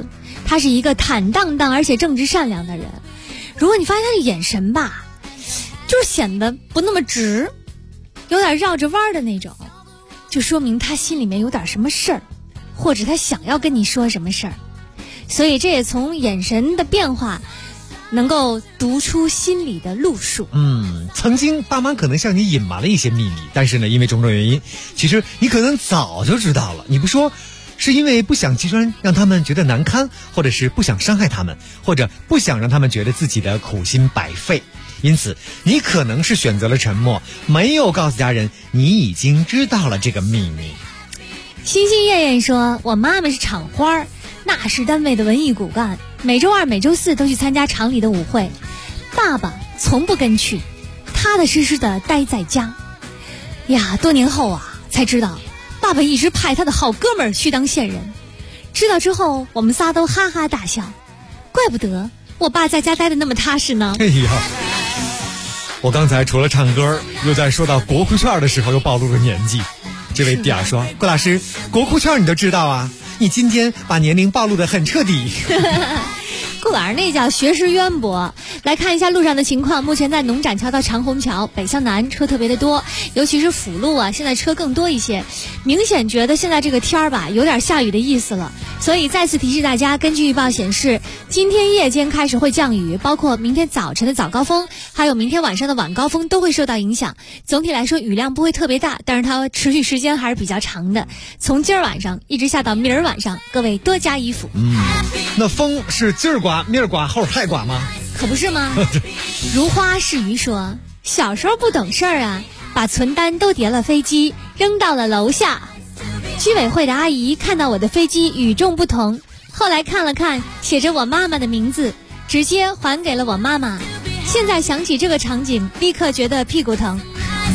他是一个坦荡荡而且正直善良的人。如果你发现他的眼神吧，就是显得不那么直，有点绕着弯的那种，就说明他心里面有点什么事儿，或者他想要跟你说什么事儿。所以这也从眼神的变化能够读出心里的路数。 曾经爸妈可能向你隐瞒了一些秘密，但是呢，因为种种原因，其实你可能早就知道了，你不说是因为不想揭穿让他们觉得难堪，或者是不想伤害他们，或者不想让他们觉得自己的苦心白费。因此你可能是选择了沉默，没有告诉家人你已经知道了这个秘密。 星星燕燕说，我妈妈是厂花，那是单位的文艺骨干，每周二每周四都去参加厂里的舞会，爸爸从不跟去，踏踏实实的待在家。呀，多年后啊才知道爸爸一直派他的好哥们儿去当线人。知道之后我们仨都哈哈大笑，怪不得我爸在家待得那么踏实呢。 哎呀，我刚才除了唱歌，又在说到国库券的时候又暴露了年纪。这位D儿说，郭老师，国库券你都知道啊，你今天把年龄暴露得很彻底。 顾老师那叫学识渊博。来看一下路上的情况，目前在农展桥到长虹桥北向南车特别的多，尤其是辅路啊，现在车更多一些，明显觉得现在这个天儿吧有点下雨的意思了。所以再次提示大家，根据预报显示，今天夜间开始会降雨，包括明天早晨的早高峰，还有明天晚上的晚高峰都会受到影响。总体来说雨量不会特别大，但是它持续时间还是比较长的，从今儿晚上一直下到明儿晚上，各位多加衣服。 那风是今儿刮明儿刮后儿太刮吗？ 可不是吗？如花似鱼说，小时候不懂事儿啊，把存单都叠了飞机扔到了楼下。居委会的阿姨看到我的飞机与众不同，后来看了看写着我妈妈的名字，直接还给了我妈妈。现在想起这个场景，立刻觉得屁股疼。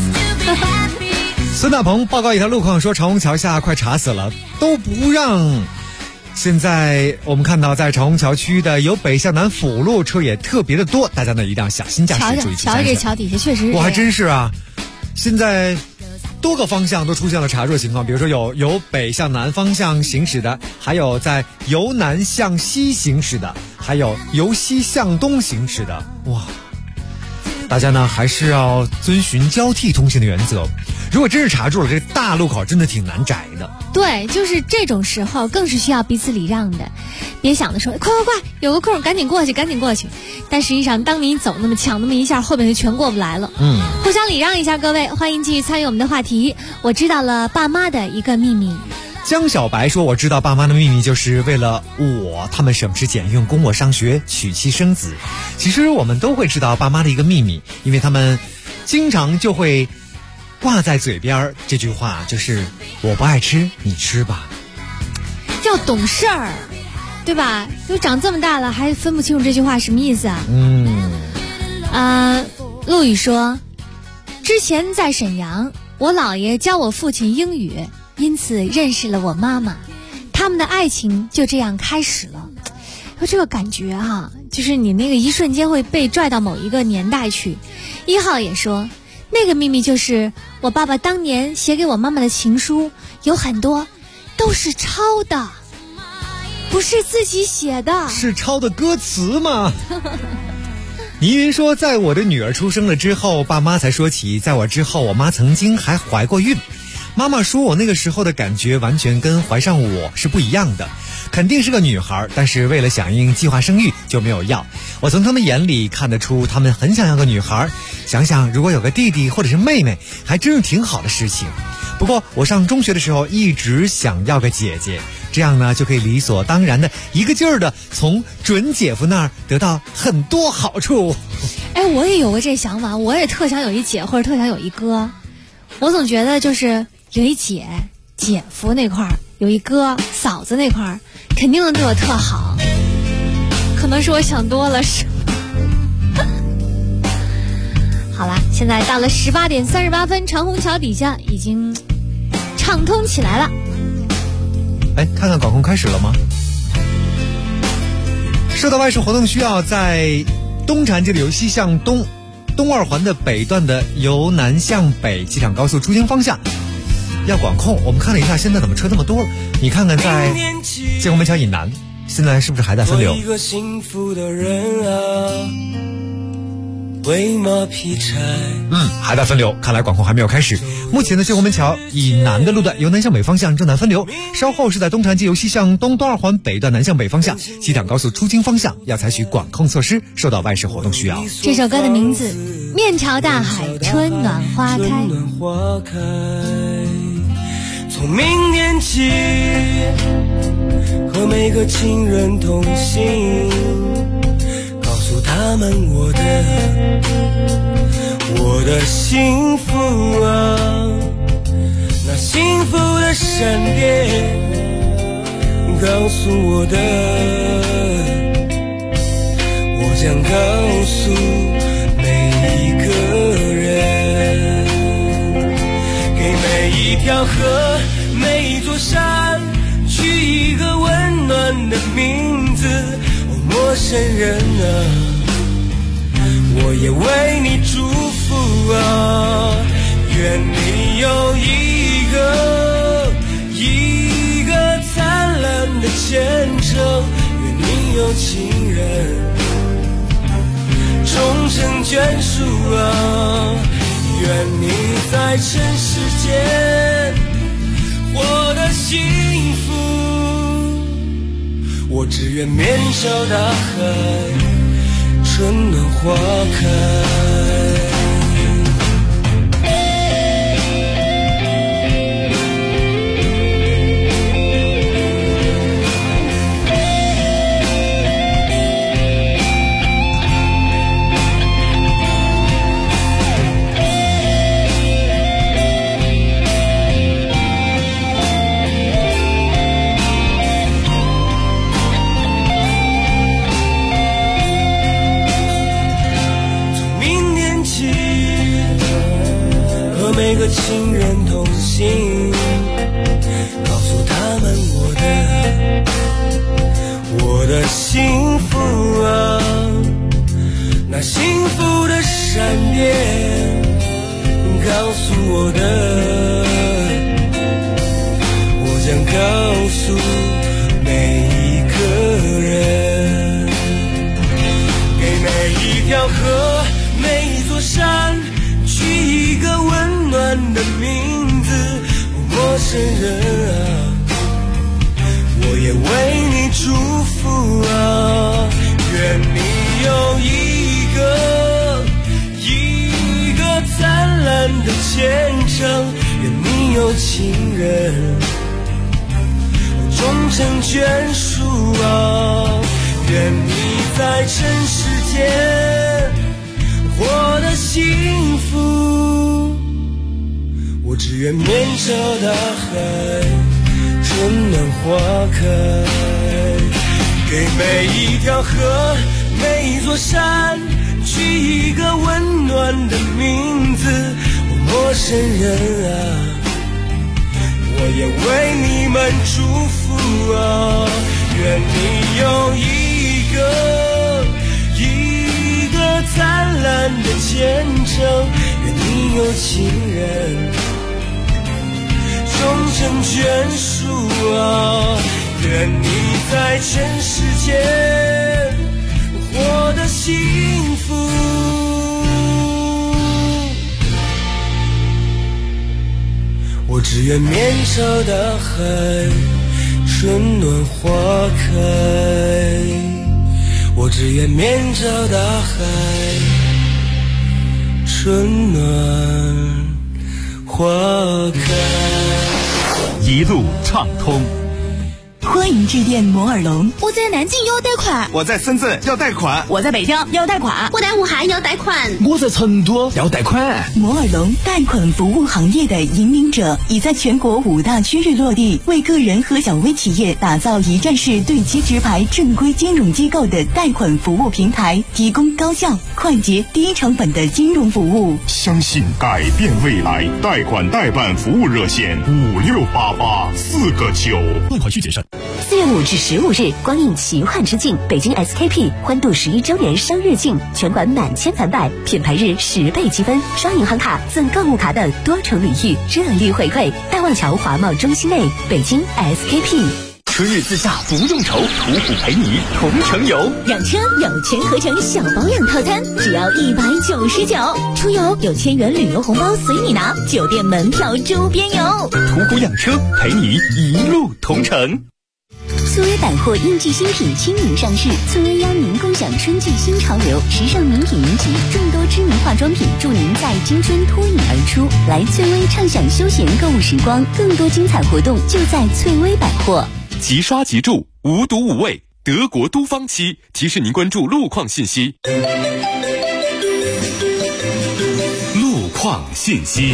孙大鹏报告一条路况说，长虹桥下快查死了，都不让。现在我们看到在长虹桥区的有北向南辅路车也特别的多，大家呢一定要小心驾驶，注意瞧这桥底下确实是， 我还真是啊，现在多个方向都出现了查处情况，比如说由北向南方向行驶的，还有在由南向西行驶的，还有由西向东行驶的。哇，大家呢还是要遵循交替通行的原则。如果真是查住了，这大路口真的挺难摘的。 对，就是这种时候更是需要彼此礼让的，别想着说快，有个空赶紧过去。但实际上当你走那么抢那么一下，后面就全过不来了。互相礼让一下，各位欢迎继续参与我们的话题。我知道了爸妈的一个秘密。 江小白说，我知道爸妈的秘密就是为了他们省吃俭用供我上学娶妻生子。其实我们都会知道爸妈的一个秘密，因为他们经常就会挂在嘴边这句话，就是我不爱吃你吃吧。 要懂事儿，对吧？都长这么大了还分不清楚这句话什么意思啊。陆羽说，之前在沈阳，我姥爷教我父亲英语，因此认识了我妈妈，他们的爱情就这样开始了。说这个感觉就是你那个一瞬间会被拽到某一个年代去。1号也说，那个秘密就是我爸爸当年写给我妈妈的情书，有很多都是抄的，不是自己写的， 是抄的歌词吗？倪云说，在我的女儿出生了之后，爸妈才说起在我之后我妈曾经还怀过孕。妈妈说我那个时候的感觉完全跟怀上我是不一样的，肯定是个女孩，但是为了响应计划生育就没有要。我从他们眼里看得出他们很想要个女孩，想想如果有个弟弟或者是妹妹还真是挺好的事情。不过我上中学的时候一直想要个姐姐，这样呢就可以理所当然的一个劲儿的从准姐夫那儿得到很多好处。 我也有过这想法，我也特想有一姐或者特想有一哥。我总觉得就是有一姐夫那块儿，有一哥嫂子那块儿，肯定能对我特好。可能是我想多了是。好了，现在到了18点38分，长虹桥底下已经畅通起来了。 看看管控开始了吗？受到外事活动需要，在东长安街的由西向东2环的北段的由南向北机场高速出京方向要管控。我们看了一下，现在怎么车这么多了？你看看在建国门桥以南， 现在是不是还在分流？ 做一个幸福的人啊，为马劈柴。 还在分流，看来管控还没有开始。目前的秀红门桥以南的路段由南向北方向正在分流，稍后是在东长街由西向东东二环北段南向北方向，西坦高速出京方向要采取管控措施，受到外事活动需要。 这首歌的名字《面朝大海，春暖花开》。 从明天起，和每个情人同行，告诉他们我的幸福啊，那幸福的闪电告诉我将告诉每一个人，给每一条河每一座山取一个温暖的名字。陌生人啊，我也为你祝福啊，愿你有一个灿烂的前程，愿你有情人终成眷属啊，愿你在尘世间活得幸福。我只愿面朝大海，春暖花开。每个情人同行，告诉他们我的幸福啊，那幸福的闪电告诉我将告诉每一个人，给每一条河每一座山取一个温暖的名字。陌生人啊，我也为你祝福啊，愿你有一个灿烂的前程，愿你有情人终成眷属啊，愿你在尘世间活得幸福。我只愿面朝大海，春暖花开，给每一条河每一座山取一个温暖的名字。陌生人啊，我也为你们祝福啊，愿你有一个灿烂的前程，愿你有情人终成眷属啊，愿你在尘世间活得幸福。我只愿面朝大海，春暖花开，我只愿面朝大海，春暖花开， 一路畅通。 欢迎致电摩尔龙。 我在南京要贷款， 我在深圳要贷款， 我在北京要贷款， 我在武汉要贷款， 我在成都要贷款。 摩尔龙贷款服务行业的引领者，已在全国5大区域落地，为个人和小微企业打造一站式对接直排正规金融机构的贷款服务平台，提供高效、快捷、低成本的金融服务。 相信改变未来，贷款代办服务热线5688 4个9， 贷款需谨慎。 4月5至15日，光影奇幻之境北京 SKP 欢度11周年生日庆，全馆满千返百，品牌日10倍积分，刷银行卡赠购物卡等多重礼遇，热力回馈。大望桥华贸中心内，北京 SKP。 春日自驾不用愁，途虎陪你同城游。 养车有全合成小保养套餐，只要199；出游有1000元旅游红包随你拿，酒店门票周边游。 途虎养车陪你一路同城。 翠微百货应季新品亲临上市，翠微邀您共享春季新潮流，时尚名品云集，众多知名化妆品助您在青春脱颖而出。来翠微畅享休闲购物时光，更多精彩活动就在翠微百货。 即刷即住，无毒无味，德国都芳漆提示您关注路况信息。路况信息。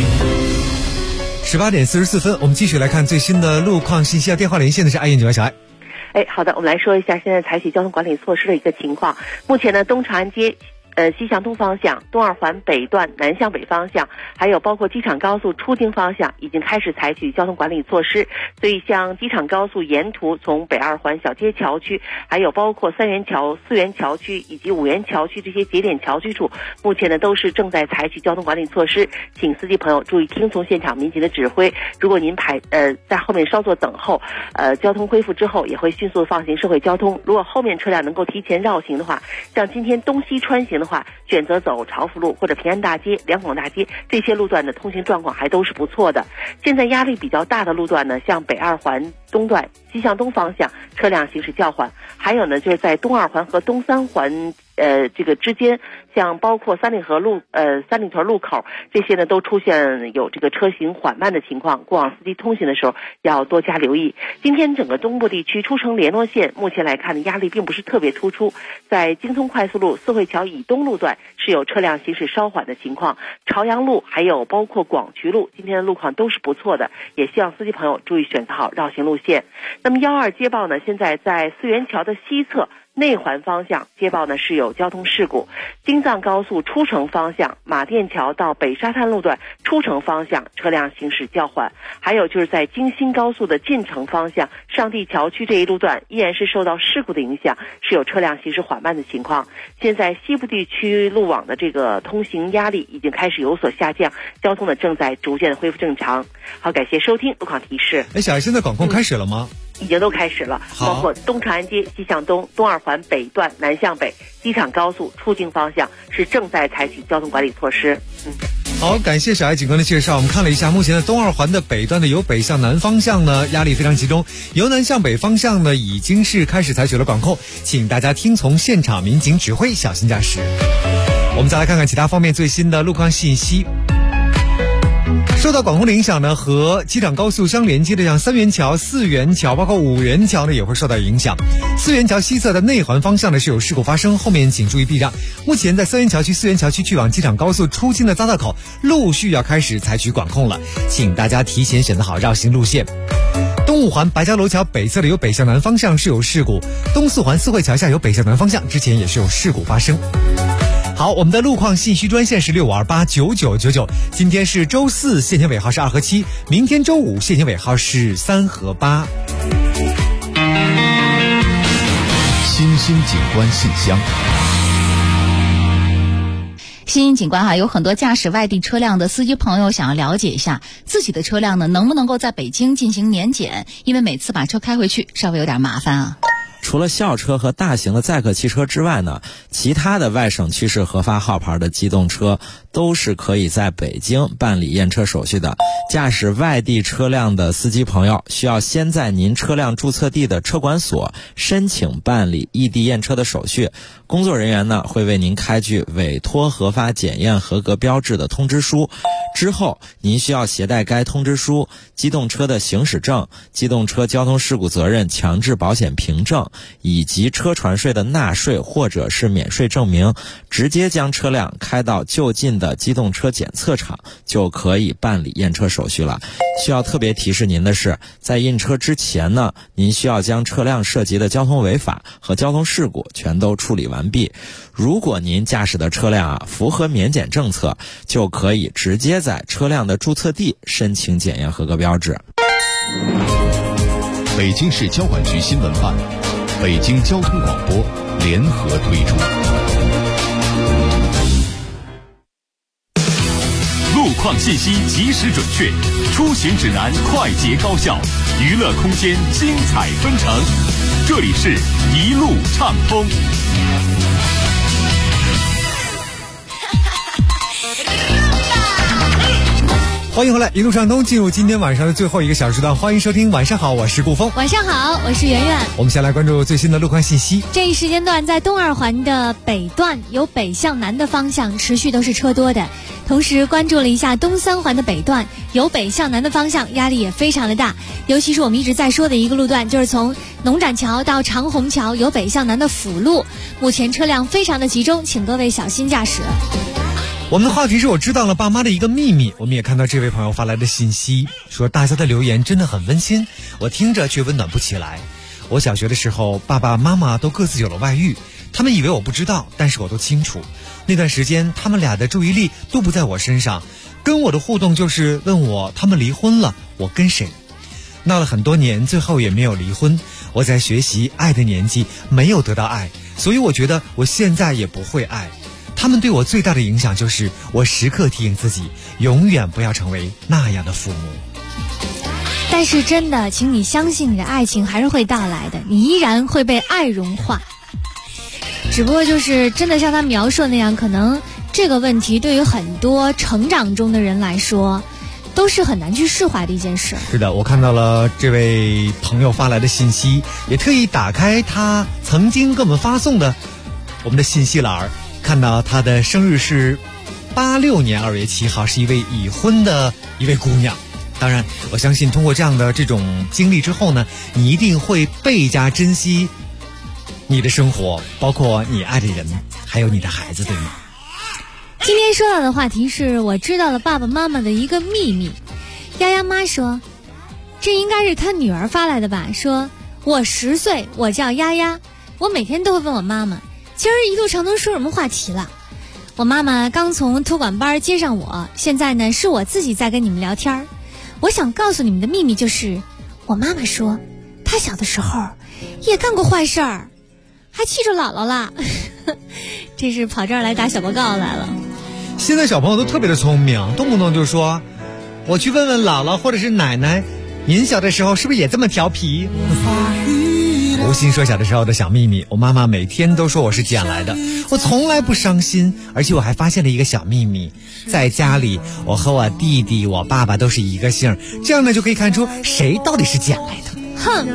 18点44分，我们继续来看最新的路况信息。电话连线的是爱燕9小爱。 好的，我们来说一下现在采取交通管理措施的一个情况。目前呢，东长安街西向东方向、东二环北段南向北方向，还有包括机场高速出京方向，已经开始采取交通管理措施。所以像机场高速沿途从北二环小街桥区，还有包括3元桥、4元桥区以及5元桥区这些节点桥区处，目前呢都是正在采取交通管理措施，请司机朋友注意听从现场民警的指挥。如果您在后面稍作等候，交通恢复之后也会迅速放行社会交通。如果后面车辆能够提前绕行的话，像今天东西穿行的话，选择走朝福路或者平安大街、两广大街这些路段的通行状况还都是不错的。现在压力比较大的路段呢，像北二环东段西向东方向车辆行驶较缓，还有呢就是在东二环和东三环这个之间，像包括三里屯路口这些呢，都出现有这个车行缓慢的情况，过往司机通行的时候要多加留意。今天整个东部地区出城联络线目前来看的压力并不是特别突出，在京通快速路四惠桥以东路段是有车辆行驶稍缓的情况，朝阳路还有包括广渠路今天的路况都是不错的，也希望司机朋友注意选择好绕行路线。那么12接报呢，现在在4元桥的西侧内环方向接报呢是有交通事故，京藏高速出城方向马甸桥到北沙滩路段出城方向车辆行驶较缓，还有就是在京新高速的进城方向上地桥区这一路段依然是受到事故的影响，是有车辆行驶缓慢的情况。现在西部地区路网的这个通行压力已经开始有所下降，交通呢正在逐渐的恢复正常。好，感谢收听路况提示。 小爱，现在管控开始了吗？ 已经都开始了，包括东长安街西向东、东二环北段南向北、机场高速出京方向是正在采取交通管理措施。 好，感谢小爱警官的介绍。我们看了一下，目前的东二环的北段的由北向南方向呢，压力非常集中；由南向北方向呢，已经是开始采取了管控，请大家听从现场民警指挥，小心驾驶。我们再来看看其他方面最新的路况信息。受到管控的影响呢，和机场高速相连接的像3元桥、4元桥，包括5元桥呢，也会受到影响。4元桥西侧的内环方向呢是有事故发生，后面请注意避让。目前在3元桥区、4元桥区去往机场高速出京的匝道口，陆续要开始采取管控了，请大家提前选择好绕行路线。东5环白蕉楼桥北侧的有北向南方向是有事故，东4环四惠桥下有北向南方向之前也是有事故发生。好，我们的路况信息专线是65289999，今天是周四，限行尾号是2和7，明天周五限行尾号是3和8。 新兴景观信箱。 新兴景观有很多驾驶外地车辆的司机朋友想要了解一下自己的车辆呢能不能够在北京进行年检，因为每次把车开回去稍微有点麻烦啊。 除了校车和大型的载客汽车之外呢，其他的外省区市核发号牌的机动车都是可以在北京办理验车手续的。驾驶外地车辆的司机朋友需要先在您车辆注册地的车管所申请办理异地验车的手续，工作人员呢会为您开具委托核发检验合格标志的通知书，之后您需要携带该通知书、机动车的行驶证、机动车交通事故责任强制保险凭证以及车船税的纳税或者是免税证明，直接将车辆开到就近的机动车检测场，就可以办理验车手续了。需要特别提示您的是，在验车之前呢，您需要将车辆涉及的交通违法和交通事故全都处理完毕。如果您驾驶的车辆符合免检政策，就可以直接在车辆的注册地申请检验合格标志。 北京市交管局新闻办、北京交通广播联合推出。 路况信息及时准确，出行指南快捷高效，娱乐空间精彩纷呈。这里是一路畅通。 欢迎回来，一路畅通，进入今天晚上的最后一个小时段，欢迎收听。晚上好，我是顾峰。 晚上好，我是圆圆。 我们先来关注最新的路况信息。 这一时间段，在东二环的北段由北向南的方向持续都是车多的，同时关注了一下东三环的北段由北向南的方向，压力也非常的大。尤其是我们一直在说的一个路段，就是从农展桥到长虹桥由北向南的辅路，目前车辆非常的集中，请各位小心驾驶。 我们的话题是我知道了爸妈的一个秘密。我们也看到这位朋友发来的信息，说大家的留言真的很温馨，我听着却温暖不起来。我小学的时候，爸爸妈妈都各自有了外遇，他们以为我不知道，但是我都清楚。那段时间他们俩的注意力都不在我身上，跟我的互动就是问我他们离婚了，我跟谁。闹了很多年，最后也没有离婚。我在学习爱的年纪没有得到爱，所以我觉得我现在也不会爱。他们对我最大的影响就是我时刻提醒自己，永远不要成为那样的父母。 但是真的，请你相信你的爱情还是会到来的，你依然会被爱融化。只不过就是真的像他描述的那样，可能这个问题对于很多成长中的人来说都是很难去释怀的一件事。 是的，我看到了这位朋友发来的信息，也特意打开他曾经给我们发送的我们的信息栏，看到他的生日是86年2月7号，是一位已婚的一位姑娘。当然我相信通过这样的这种经历之后呢，你一定会倍加珍惜你的生活，包括你爱的人还有你的孩子，对吗？ 今天说到的话题是我知道了爸爸妈妈的一个秘密。丫丫妈说，这应该是她女儿发来的吧，说我10岁，我叫丫丫，我每天都会问我妈妈今儿一路畅通说什么话题了。我妈妈刚从托管班接上我，现在呢是我自己在跟你们聊天。我想告诉你们的秘密就是，我妈妈说她小的时候也干过坏事儿，还气着姥姥了。这是跑这儿来打小报告来了。 现在小朋友都特别的聪明，动不动就说我去问问姥姥或者是奶奶，您小的时候是不是也这么调皮？无心说小的时候的小秘密，我妈妈每天都说我是捡来的，我从来不伤心。而且我还发现了一个小秘密，在家里我和我弟弟我爸爸都是一个姓，这样呢就可以看出谁到底是捡来的。 哼。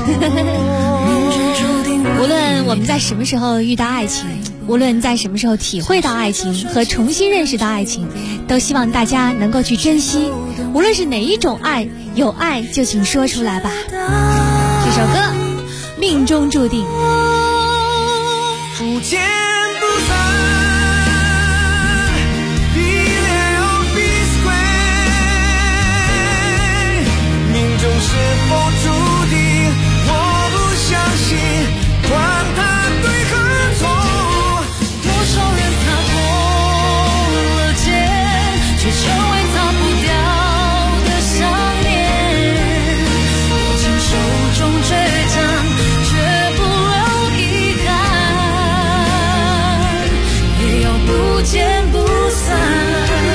无论我们在什么时候遇到爱情，无论在什么时候体会到爱情和重新认识到爱情，都希望大家能够去珍惜，无论是哪一种爱，有爱就请说出来吧。这首歌命中注定， 不见不散，必了必归，命中是否注定，我不相信，管他对和错，多少人踏过了肩，却成为擦不掉的想念，握紧手中倔强，绝不留遗憾，也要不见不散。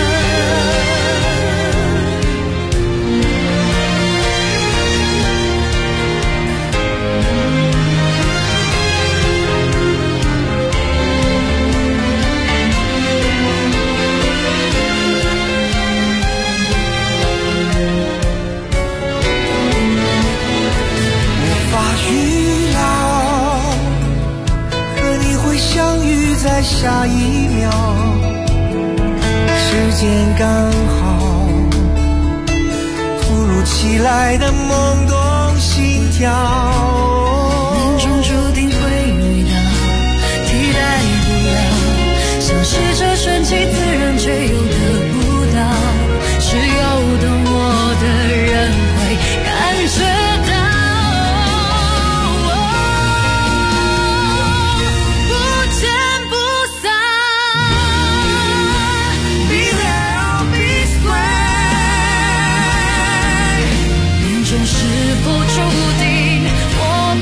在下一秒，时间刚好，突如其来的懵懂心跳，命中注定会遇到，替代不了，像是这顺其自然却又得不到，只有懂我的人会感觉到。是否注定，我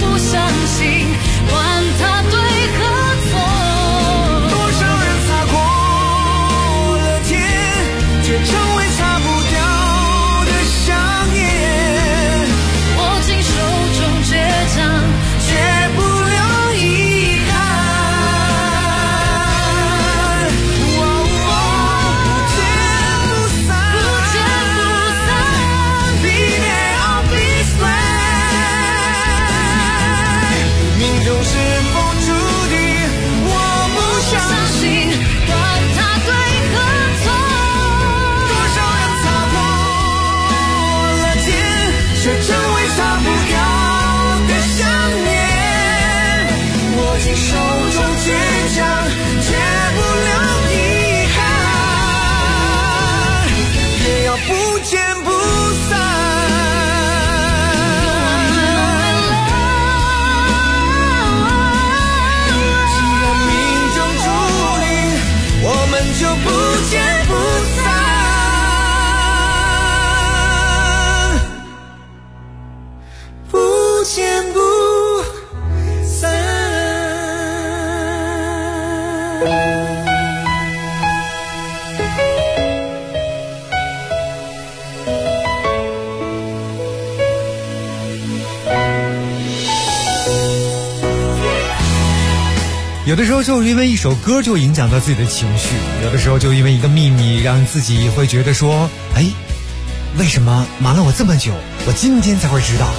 有的时候就因为一首歌就影响到自己的情绪，有的时候就因为一个秘密让自己会觉得说，哎，为什么瞒了我这么久，我今天才会知道。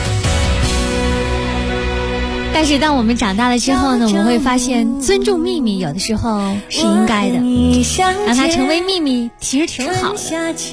但是当我们长大了之后呢，我们会发现尊重秘密有的时候是应该的，让它成为秘密其实挺好的。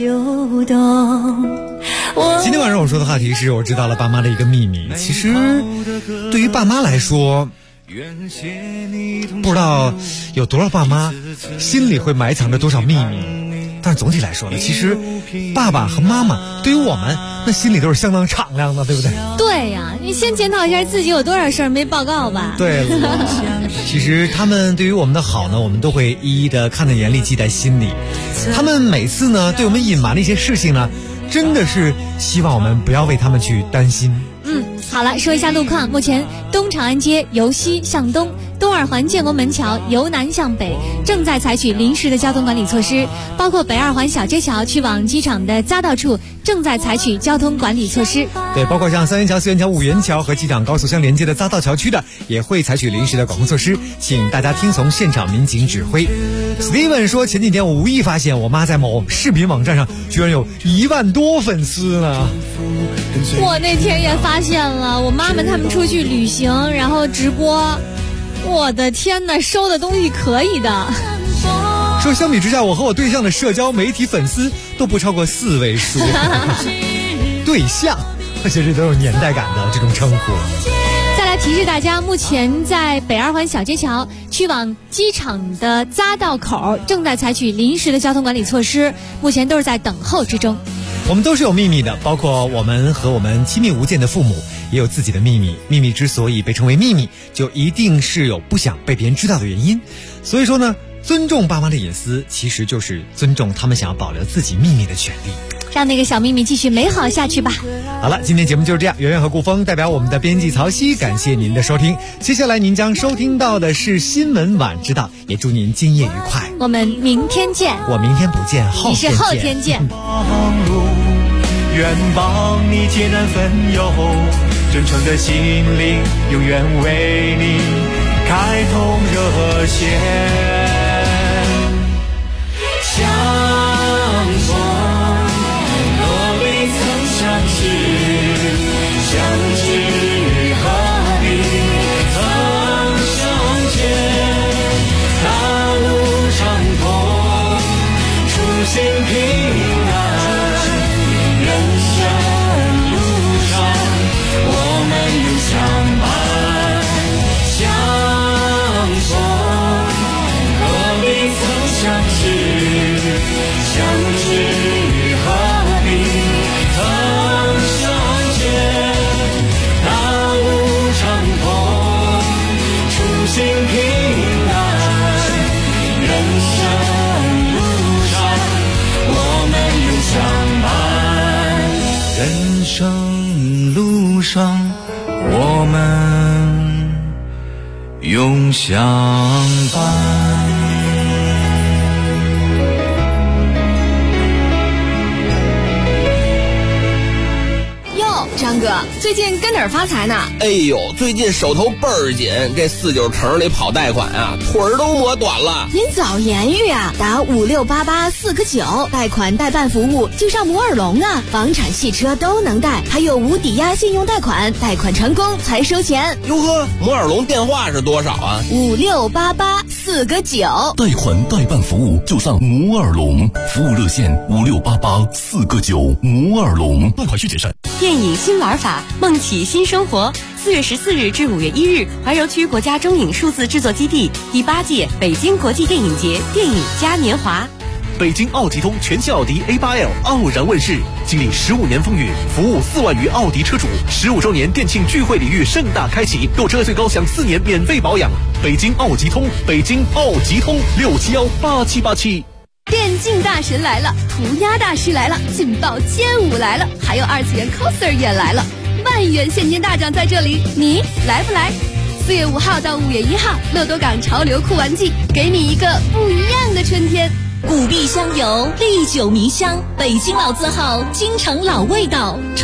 今天晚上我说的话题是我知道了爸妈的一个秘密。其实对于爸妈来说，不知道有多少爸妈心里会埋藏着多少秘密，但是总体来说呢，其实爸爸和妈妈对于我们那心里都是相当敞亮的，对不对？ 对呀，你先检讨一下自己有多少事儿没报告吧。 对了，其实他们对于我们的好呢，我们都会一一的看在眼里，记在心里。他们每次呢对我们隐瞒的一些事情呢，真的是希望我们不要为他们去担心。 好了，说一下路况。目前东长安街由西向东，东二环建国门桥由南向北正在采取临时的交通管理措施，包括北二环小街桥去往机场的匝道处正在采取交通管理措施。 对，包括像三元桥、四元桥、五元桥和机场高速相连接的匝道桥区的，也会采取临时的管控措施，请大家听从现场民警指挥。Steven 说，前几天我无意发现我妈在某视频网站上居然有1万多粉丝呢。 我那天也发现了，我妈妈他们出去旅行然后直播，我的天哪，收的东西可以的。 说相比之下，我和我对象的社交媒体粉丝都不超过4位数。对象，而且这都有年代感的这种称呼。 再来提示大家，目前在北二环小街桥去往机场的匝道口正在采取临时的交通管理措施，目前都是在等候之中。 我们都是有秘密的，包括我们和我们亲密无间的父母也有自己的秘密。秘密之所以被称为秘密，就一定是有不想被别人知道的原因。所以说呢，尊重爸妈的隐私，其实就是尊重他们想要保留自己秘密的权利。 让那个小秘密继续美好下去吧。 好了，今天节目就是这样。圆圆和顾峰代表我们的编辑曹曦，感谢您的收听。接下来您将收听到的是新闻晚知道，也祝您今夜愉快。 我们明天见。 我明天不见，后天见。 你是后天见。 愿帮你解难分忧，真诚的心灵永远为你开通热线。相逢若未曾相识，相知何必曾相见。大路长空，初心平安。人生路上，我们永相伴。相逢何必曾相识，相知何必曾相见。大路长空，初心平安。人生路上，我们永相伴。人生路上，我们永相伴。 张哥，最近跟哪儿发财呢？ 哎呦，最近手头倍儿紧，这49城里跑贷款啊，腿儿都磨短了。 您早言语啊，打5688 4个9，贷款代办服务就上摩尔龙啊，房产汽车都能贷，还有无抵押信用贷款，贷款成功才收钱。 哟呵，摩尔龙电话是多少啊 ？5688 4个9， 贷款代办服务就上摩尔龙，服务热线5688 4个9，摩尔龙，贷款需谨慎。 电影新玩法，梦起新生活。4月14日至5月1日，怀柔区国家中影数字制作基地第8届北京国际电影节电影嘉年华。 北京奥吉通全新奥迪 A8L 傲然问世，经历15年风雨，服务4万余奥迪车主，15周年店庆聚会礼遇盛大开启，购车最高享4年免费保养。北京奥吉通，北京奥吉通，6718787。 电竞大神来了，涂鸦大师来了，劲爆街舞来了，还有2次元 coser 也来了，万元现金大奖在这里，你来不来？4月5号到5月1号，乐多港潮流酷玩季，给你一个不一样的春天。 古壁香油，历久弥香，北京老字号，京城老味道。